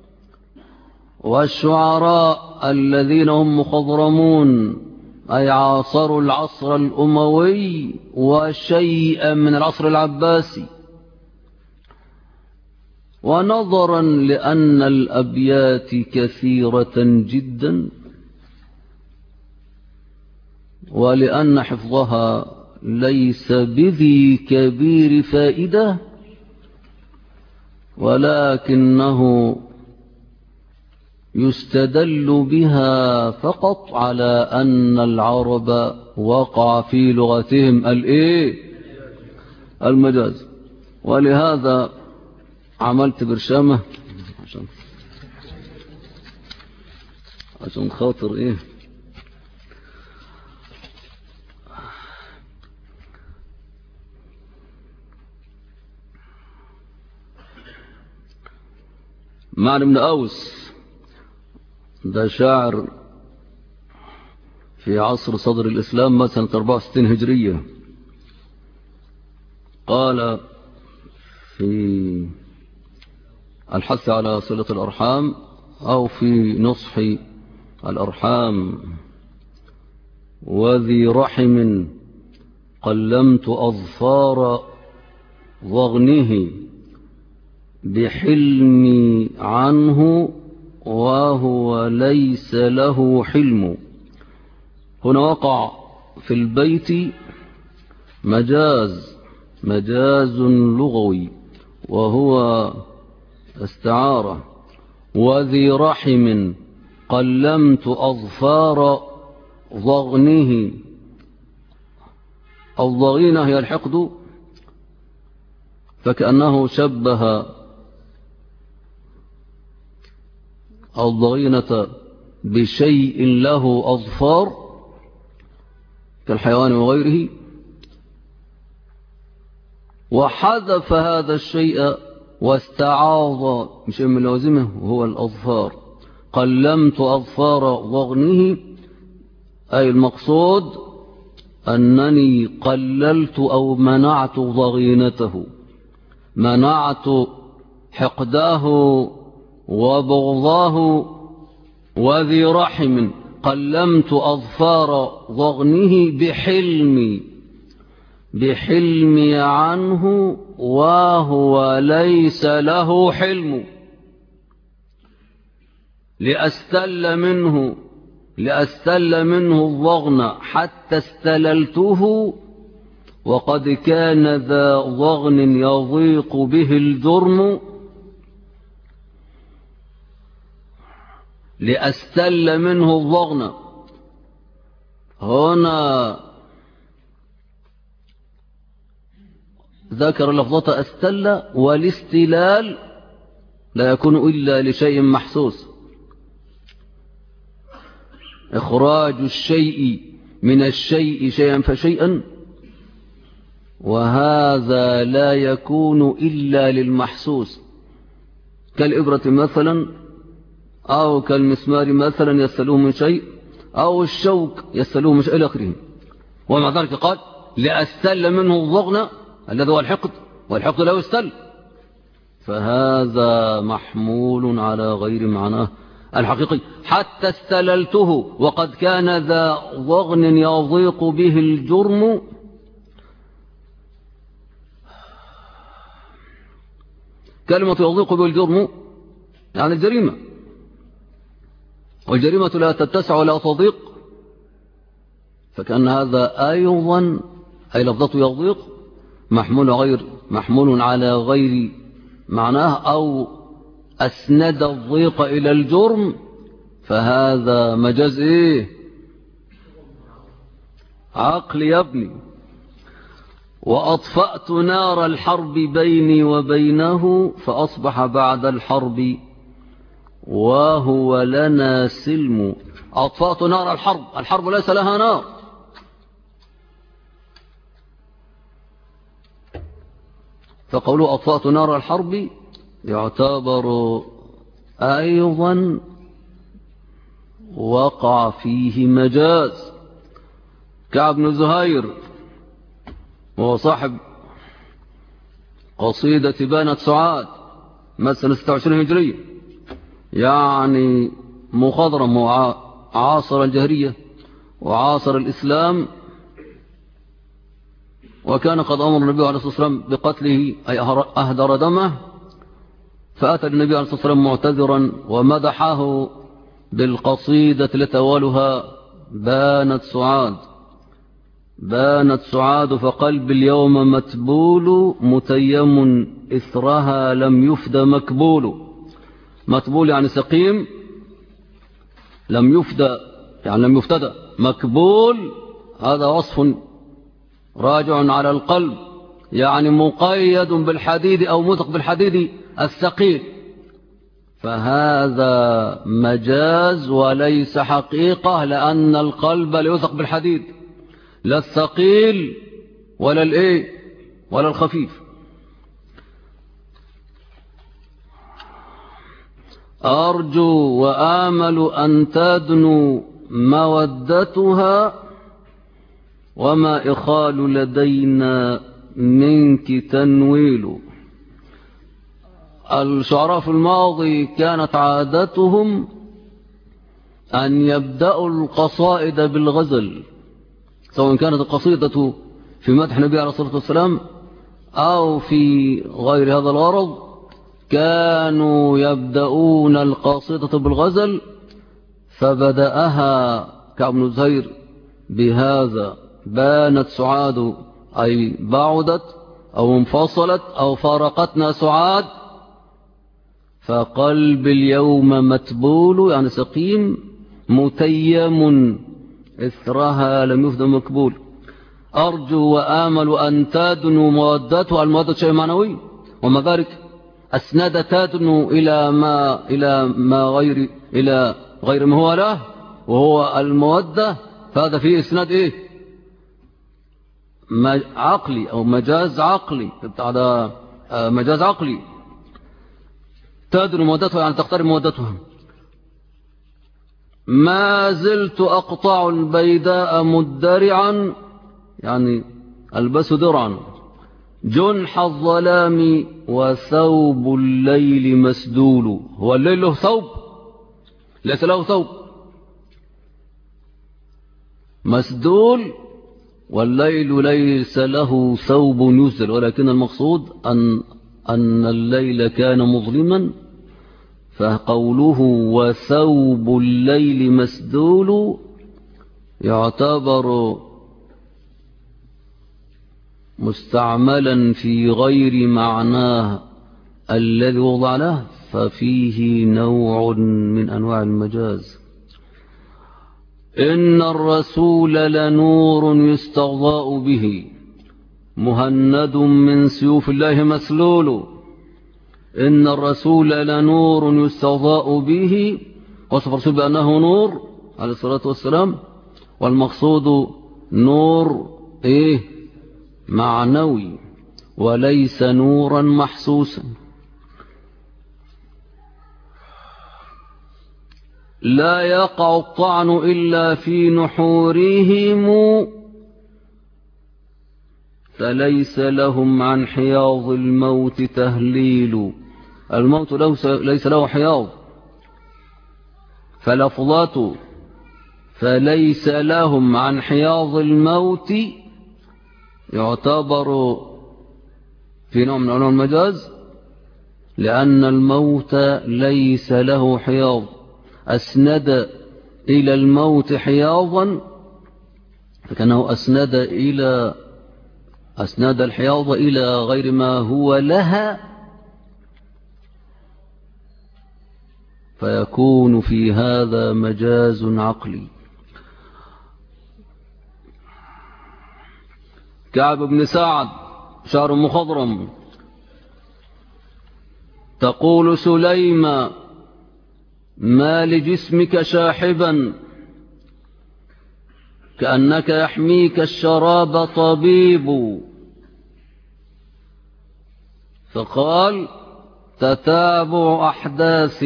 والشعراء الذين هم مخضرمون أي عاصروا العصر الأموي وشيئا من العصر العباسي. ونظرا لأن الأبيات كثيرة جدا، ولأن حفظها ليس بذي كبير فائدة، ولكنه يستدل بها فقط على أن العرب وقع في لغتهم المجاز. ولهذا عملت برشامة عشان خاطر معنى بن أوس، ده شاعر في عصر صدر الإسلام مثلا 64 هجرية، قال في الحث على صلة الأرحام أو في نصح الأرحام: وذي رحم قلمت أظفار ضغنه بحلمي عنه وهو ليس له حلم. هنا وقع في البيت مجاز لغوي، وهو استعارة، وذي رحم قلمت أظفار ضغنه. الضغينة هي الحقد، فكأنه شبه الضغينة بشيء له أظفار كالحيوان وغيره، وحذف هذا الشيء واستعاض بشيء من لوازمه وهو الأظفار. قلمت أظفار ضغنه، أي المقصود أنني قللت أو منعت ضغينته، منعت حقداه وبغضاه. وذي رحم قلمت أظفار ضغنه بحلمي عنه وهو ليس له حلم، لأستل منه الضغن حتى استللته، وقد كان ذا ضغن يضيق به الجرم. لأستل منه الضغن هنا ذكر لفظة أستل، والاستلال لا يكون إلا لشيء محسوس، إخراج الشيء من الشيء شيئا فشيئا، وهذا لا يكون إلا للمحسوس، كالإبرة مثلا أو كالمسمار مثلا يستلوه من شيء، أو الشوك يستلوه من شيء إلى آخره. ومع ذلك قال لأستل منه الضغن الذي هو الحقد، والحقد لا يستل، فهذا محمول على غير معناه الحقيقي. حتى استللته وقد كان ذا ضغن يضيق به الجرم. كلمة يضيق به الجرم يعني الجريمة، والجريمة لا تتسع ولا تضيق، فكأن هذا أيضا أي لفظة يضيق محمول على غير معناه، أو أسند الضيق إلى الجرم، فهذا مجاز عقل يا ابني. وأطفأت نار الحرب بيني وبينه فأصبح بعد الحرب وهو لنا سلم. أطفأت نار الحرب ليس لها نار، فقولوا أطفأت نار الحرب يعتبر أيضا وقع فيه مجاز. كعب بن زهير وهو صاحب قصيدة بانت سعاد مثلا 26 هجرية، يعني مخضرم وعاصر الجهرية وعاصر الإسلام، وكان قد أمر النبي عليه الصلاة والسلام بقتله أي أهدر دمه، فأتى النبي عليه الصلاة والسلام معتذرا ومدحه بالقصيدة لتوالها بانت سعاد فقلب اليوم متبول متيم إثرها لم يفد مكبول. متبول يعني سقيم، لم يفتدى. مكبول هذا وصف راجع على القلب، يعني مقيد بالحديد أو مثق بالحديد الثقيل، فهذا مجاز وليس حقيقة، لأن القلب لا يثق بالحديد، لا الثقيل ولا الخفيف. أرجو وآمل أن تدنو مودتها وما إخال لدينا منك تنويل. الشعراء في الماضي كانت عادتهم أن يبدأوا القصائد بالغزل، سواء كانت القصيدة في مدح النبي عليه الصلاة والسلام أو في غير هذا الغرض، كانوا يبدأون القصيدة بالغزل. فبدأها كعب بن زهير بهذا: بانت سعاد أي بعدت أو انفصلت أو فارقتنا سعاد، فقلبي اليوم متبول يعني سقيم، متيم إثرها لم يفد مقبول. أرجو وآمل أن تدنو مودته، المودة شيء معنوي، وما ذلك أسند تدنو إلى غير ما هو له وهو المودة، فهذا فيه إسناد إيه؟ عقلي أو مجاز عقلي، هذا مجاز عقلي. تدنو مودته يعني تقترب مودتها. ما زلت أقطع البيداء مدرعا يعني ألبس درعا، جنح الظلام وثوب الليل مسدول. هو الليل له ثوب؟ ليس له ثوب، مسدول، والليل ليس له ثوب يسدل، ولكن المقصود أن الليل كان مظلما، فقوله وثوب الليل مسدول يعتبر مستعملا في غير معناه الذي وضع له، ففيه نوع من أنواع المجاز. إن الرسول لنور يستضاء به، مهند من سيوف الله مسلول. إن الرسول لنور يستضاء به، وصف الرسول بأنه نور عليه الصلاة والسلام، والمقصود نور إيه؟ معنوي، وليس نورا محسوسا. لا يقع الطعن إلا في نحورهم، فليس لهم عن حياض الموت تهليل. الموت ليس له حياض، فلفظاته فليس لهم عن حياض الموت يعتبر في نوع من أنواع المجاز، لأن الموت ليس له حياض. أسند إلى الموت حياضا، فكأنه أسند الحياض إلى غير ما هو لها، فيكون في هذا مجاز عقلي. كعب بن سعد شعر مخضرم، تقول سليمة ما لجسمك شاحبا، كأنك يحميك الشراب طبيب. فقال تتابع أحداث،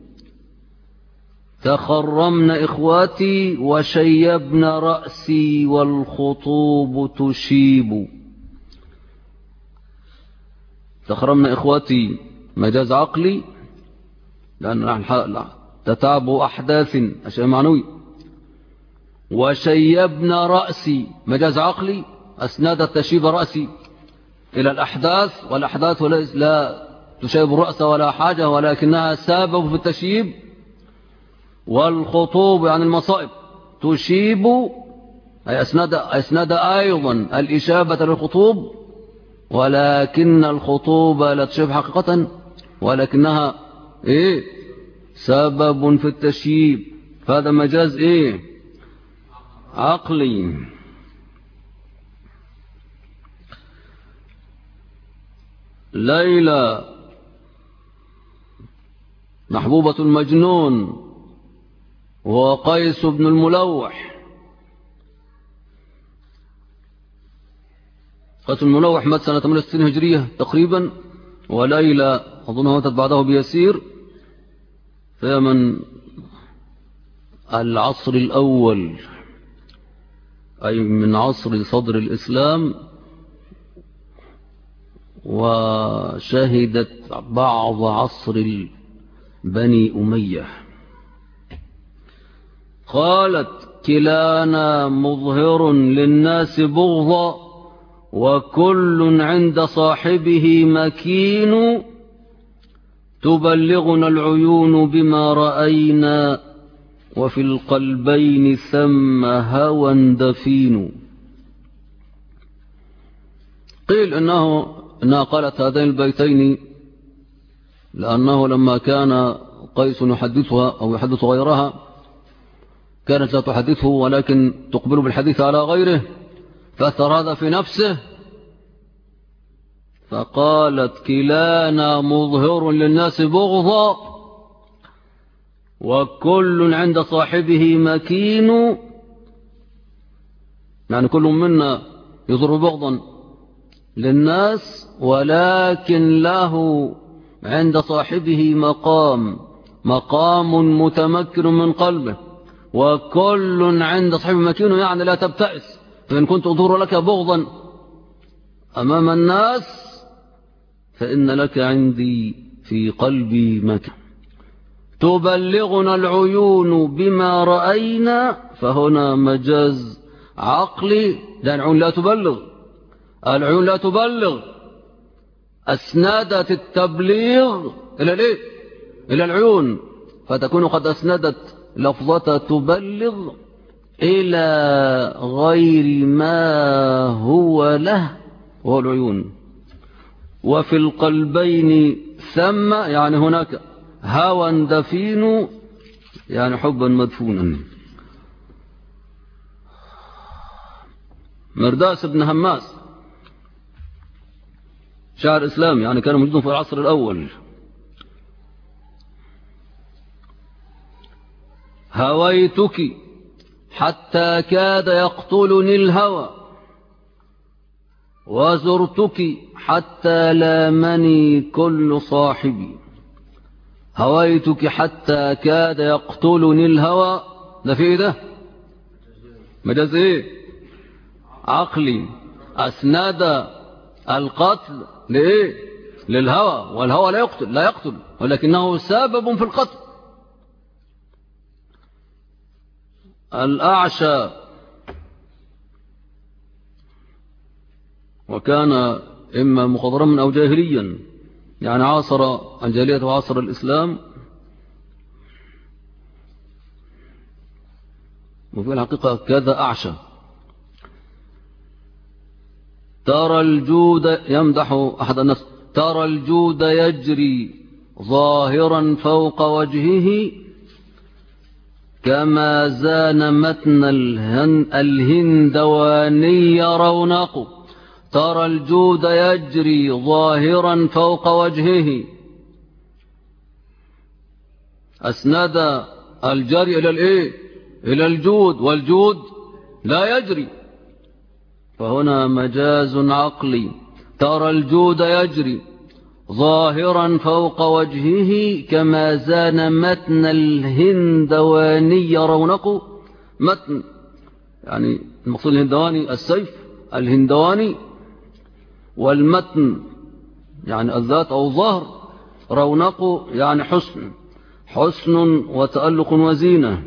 تخرمن إخواتي وشيبن رأسي والخطوب تشيب. تخرمن إخواتي مجاز عقلي، لأن تتابع أحداث أشياء معنوي. وشيبن رأسي مجاز عقلي، أسندت تشيب رأسي إلى الأحداث، والأحداث لا تشيب الرأس ولا حاجة، ولكنها سبب في التشييب. والخطوب يعني المصائب تشيب، أي أسند أيضا الإشابة للخطوب، ولكن الخطوب لا تشيب حقيقة، ولكنها إيه؟ سبب في التشييب. فهذا مجاز إيه؟ عقلي. ليلى محبوبة المجنون، وهو قيس بن الملوح. قيس بن الملوح مات سنة 68 هجرية تقريبا، وليلى أظنها ماتت بعده بيسير، فهي من العصر الأول، أي من عصر صدر الإسلام، وشهدت بعض عصر بني أمية. قالت كلانا مظهر للناس بغضا، وكل عند صاحبه مكين، تبلغنا العيون بما رأينا، وفي القلبين ثم هوى دفين. قيل إنها قالت هذين البيتين لأنه لما كان قيس يحدثها أو يحدث غيرها كانت لا تحدثه ولكن تقبل بالحديث على غيره، فأثر هذا في نفسه فقالت كلانا مظهر للناس بغضا وكل عند صاحبه مكين، يعني كل منا يظهر بغضا للناس ولكن له عند صاحبه مقام متمكن من قلبه، وكل عند صاحبه مكين، يعني لا تبتئس، فإن كنت أظهر لك بغضا أمام الناس فإن لك عندي في قلبي مكان. تبلغنا العيون بما رأينا، فهنا مجاز عقلي، لأن العيون لا تبلغ، العيون لا تبلغ، أسندت التبليغ إلى ليه؟ إلى العيون، فتكون قد أسندت لفظة تبلغ إلى غير ما هو له وهو العيون. وفي القلبين ثم، يعني هناك هوى دفين، يعني حبا مدفونا. مرداس بن هماس شاعر إسلامي، يعني كان موجود في العصر الأول. هويتك حتى كاد يقتلني الهوى وزرتك حتى لامني كل صاحبي. هويتك حتى كاد يقتلني الهوى، ده في ايه ده؟ مجاز ايه؟ عقلي، أسند القتل لإيه؟ للهوى، والهوى لا يقتل ولكنه سبب في القتل. الأعشى وكان إما مخضرما أو جاهليا، يعني عاصر الجاهلية وعاصر الإسلام، وفي الحقيقة كذا أعشى. ترى الجود، يمدح أحد الناس، ترى الجود يجري ظاهرا فوق وجهه كما زان متن الهندواني رونق. ترى الجود يجري ظاهرا فوق وجهه، أسند الجري إلى الإيه؟ إلى الجود، والجود لا يجري، فهنا مجاز عقلي. ترى الجود يجري ظاهرا فوق وجهه كما زان متن الهندواني رونق. متن يعني المقصود الهندواني السيف الهندواني، والمتن يعني الذات أو الظهر، رونق يعني حسن وتألق وزينة.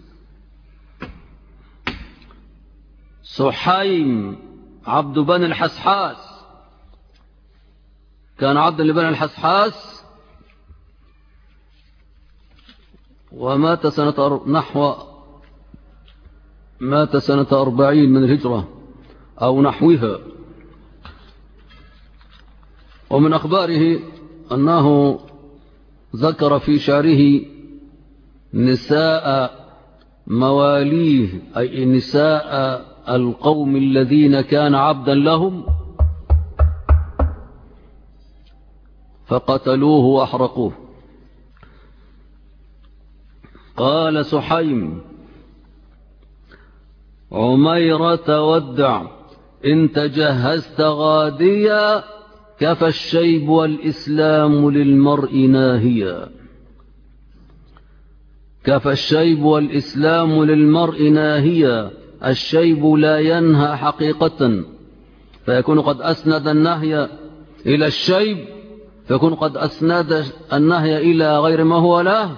سحيم عبد بني الحسحاس، كان عبد لبني الحسحاس ومات سنة 40 من الهجرة أو نحوها. ومن أخباره أنه ذكر في شعره نساء مواليه، أي نساء القوم الذين كان عبدا لهم فقتلوه وأحرقوه. قال سحيم: عميرة ودع إن تجهزت غاديا كفى الشيب والإسلام للمرء ناهيا. كفى الشيب والإسلام للمرء ناهيا. الشيب لا ينهى حقيقة فيكون قد أسند النهي إلى الشيب، فيكون قد أسند النهي إلى غير ما هو له،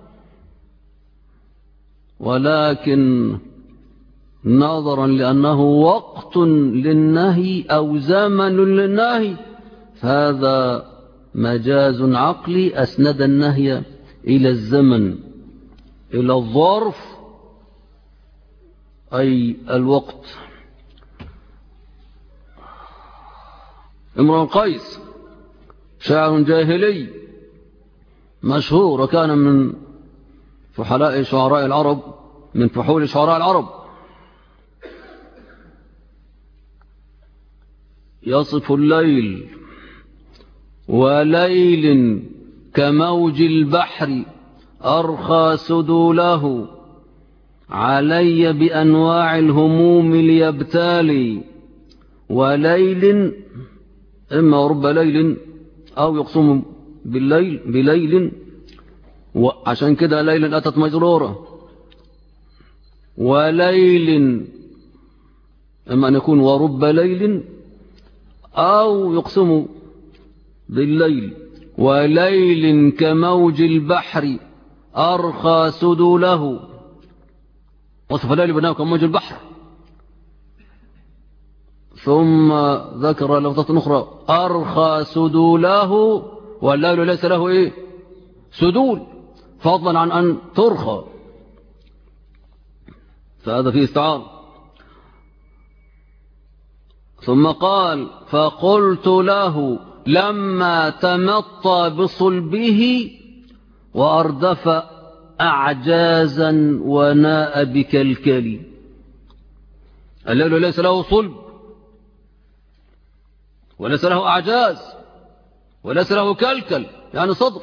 ولكن نظرا لأنه وقت للنهي أو زمن للنهي فهذا مجاز عقلي، أسند النهي إلى الزمن، إلى الظرف أي الوقت. امرؤ القيس شاعر جاهلي مشهور وكان من فحلاء شعراء العرب، من فحول شعراء العرب. يصف الليل: وليل كموج البحر أرخى سدوله، علي بأنواع الهموم ليبتالي. وليل إما رب ليل أو يقسم بالليل بليل، وعشان كده ليل أتت مجرورة. وليل إما أن يكون ورب ليل أو يقسم بالليل. وليل كموج البحر أرخى سدوله، وصف الليل بأنه كموج البحر. ثم ذكر لفظة أخرى: أرخى سدوله، والليل ليس له إيه؟ سدول، فضلا عن أن ترخى، فهذا فيه استعارة. ثم قال: فقلت له لما تمطى بصلبه وأردف أعجازا وناء بكلكلي. الليل ليس له صلب وليس له أعجاز وليس له كلكل، يعني صدر.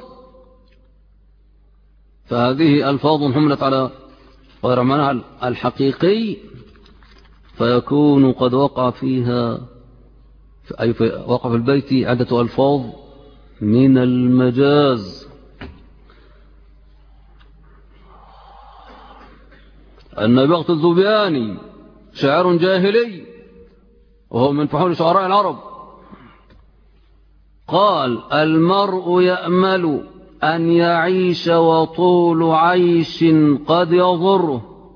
فهذه ألفاظ حملت على غير معناها الحقيقي، فيكون قد وقع فيها أي وقع في البيت عدة ألفاظ من المجاز. النبغة الذبياني شاعر جاهلي وهو من فحول شعراء العرب، قال: المرء يأمل أن يعيش وطول عيش قد يضره،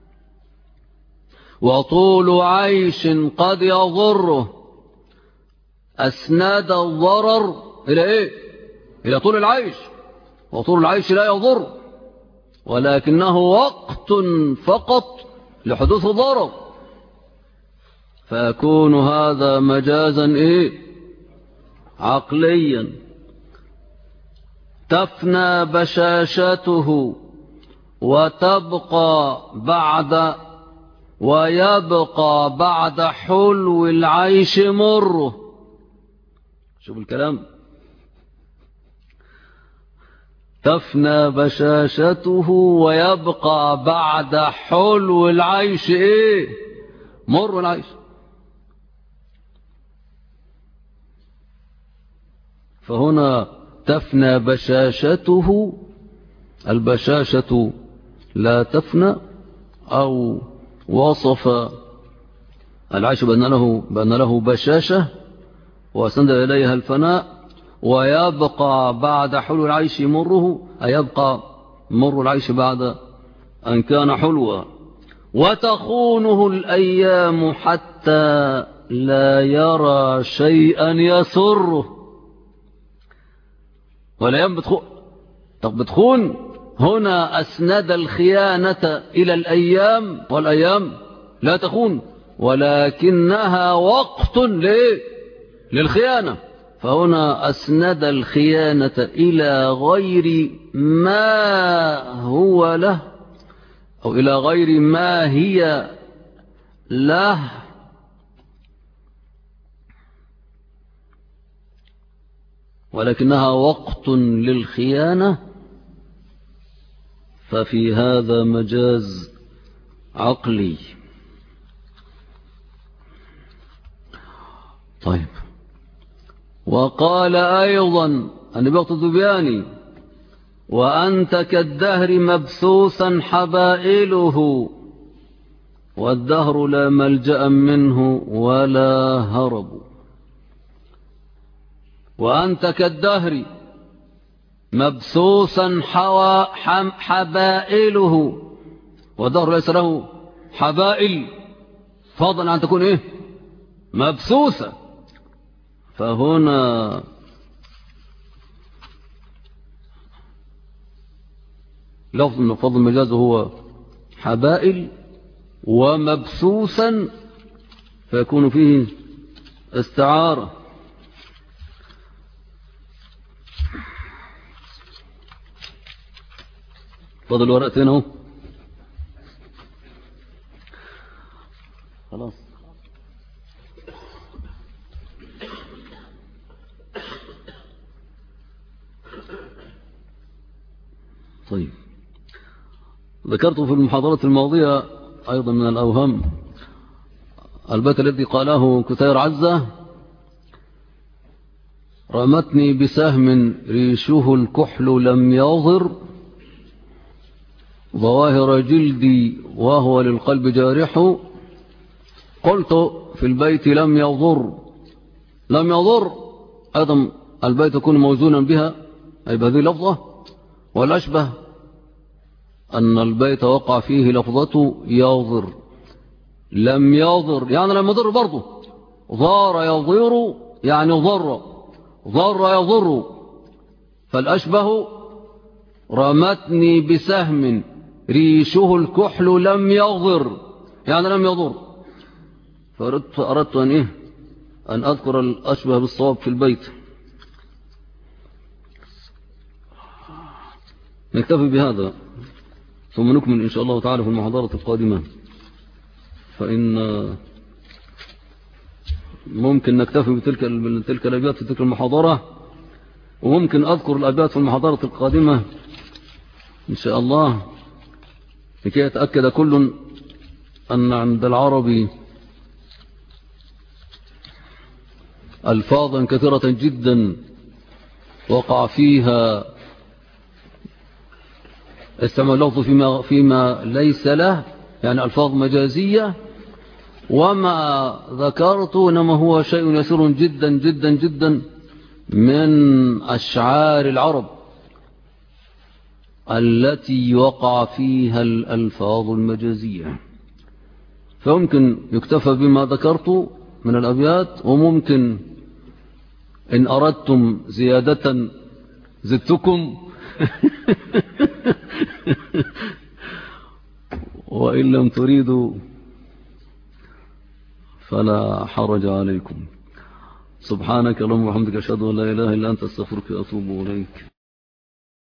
وطول عيش قد يضره. أسناد الضرر إلى إيه؟ إلى طول العيش، وطول العيش لا يضر، ولكنه وقت فقط لحدوث ضرر، فيكون هذا مجازا إيه؟ عقليا. تفنى بشاشته ويبقى بعد حلو العيش مره. شوف الكلام: تفنى بشاشته ويبقى بعد حلو العيش ايه؟ مر العيش. فهنا تفنى بشاشته، البشاشة لا تفنى، أو وصف العيش بأن له بشاشة وأسند إليها الفناء. ويبقى بعد حلو العيش مره، أي يبقى مر العيش بعد أن كان حلوا. وتخونه الأيام حتى لا يرى شيئا يسره. والأيام بتخون. هنا أسند الخيانة إلى الأيام، والأيام لا تخون، ولكنها وقت للخيانة. فهنا أسند الخيانة إلى غير ما هو له، أو إلى غير ما هي له، ولكنها وقت للخيانة، ففي هذا مجاز عقلي. طيب، وقال أيضا النبغة الذبياني: وأنت كالدهر مبثوثا حبائله، والدهر لا ملجأ منه ولا هرب. وأنت كالدهر مبثوثا حبائله، والدهر ليس له حبائل، فضلا عن تكون إيه؟ مبثوثة. فهنا لفظ من فضل المجاز هو حبائل ومبثوثا، فيكون فيه استعارة. فاضل ورقتين اهو. خلاص. طيب، ذكرت في المحاضرة الماضية أيضا من الأوهام البيت الذي قاله كتير عزة: رمتني بسهم ريشه الكحل لم يضر، ظواهر جلدي وهو للقلب جارح. قلت في البيت لم يضر، لم يضر أيضا البيت يكون موزونا بها أي بهذه اللفظة، والأشبه أن البيت وقع فيه لفظة يضر. لم يضر يعني لم يضر برضه، ضار يضير يعني ضر، ضر يضر. فالأشبه رمتني بسهم ريشه الكحل لم يضر يعني لم يضر. فأردت أن أذكر الأشبه بالصواب في البيت. نكتفي بهذا ثم نكمل إن شاء الله تعالى في المحاضرة القادمة، فإن ممكن نكتفي بتلك الأبيات في تلك المحاضرة، وممكن أذكر الأبيات في المحاضرة القادمة إن شاء الله، لكي يتأكد كل أن عند العربي ألفاظا كثيرة جدا وقع فيها استعمال اللفظ فيما ليس له، يعني ألفاظ مجازية. وما ذكرت إنما هو شيء يسير جدا جدا جدا من أشعار العرب التي وقع فيها الألفاظ المجازية، فممكن يكتفى بما ذكرت من الأبيات، وممكن إن أردتم زيادة زدتكم وإن لم تريدوا فلا حرج عليكم. سبحانك اللهم وبحمدك أشهد أن لا إله إلا أنت أستغفرك وأتوب إليك.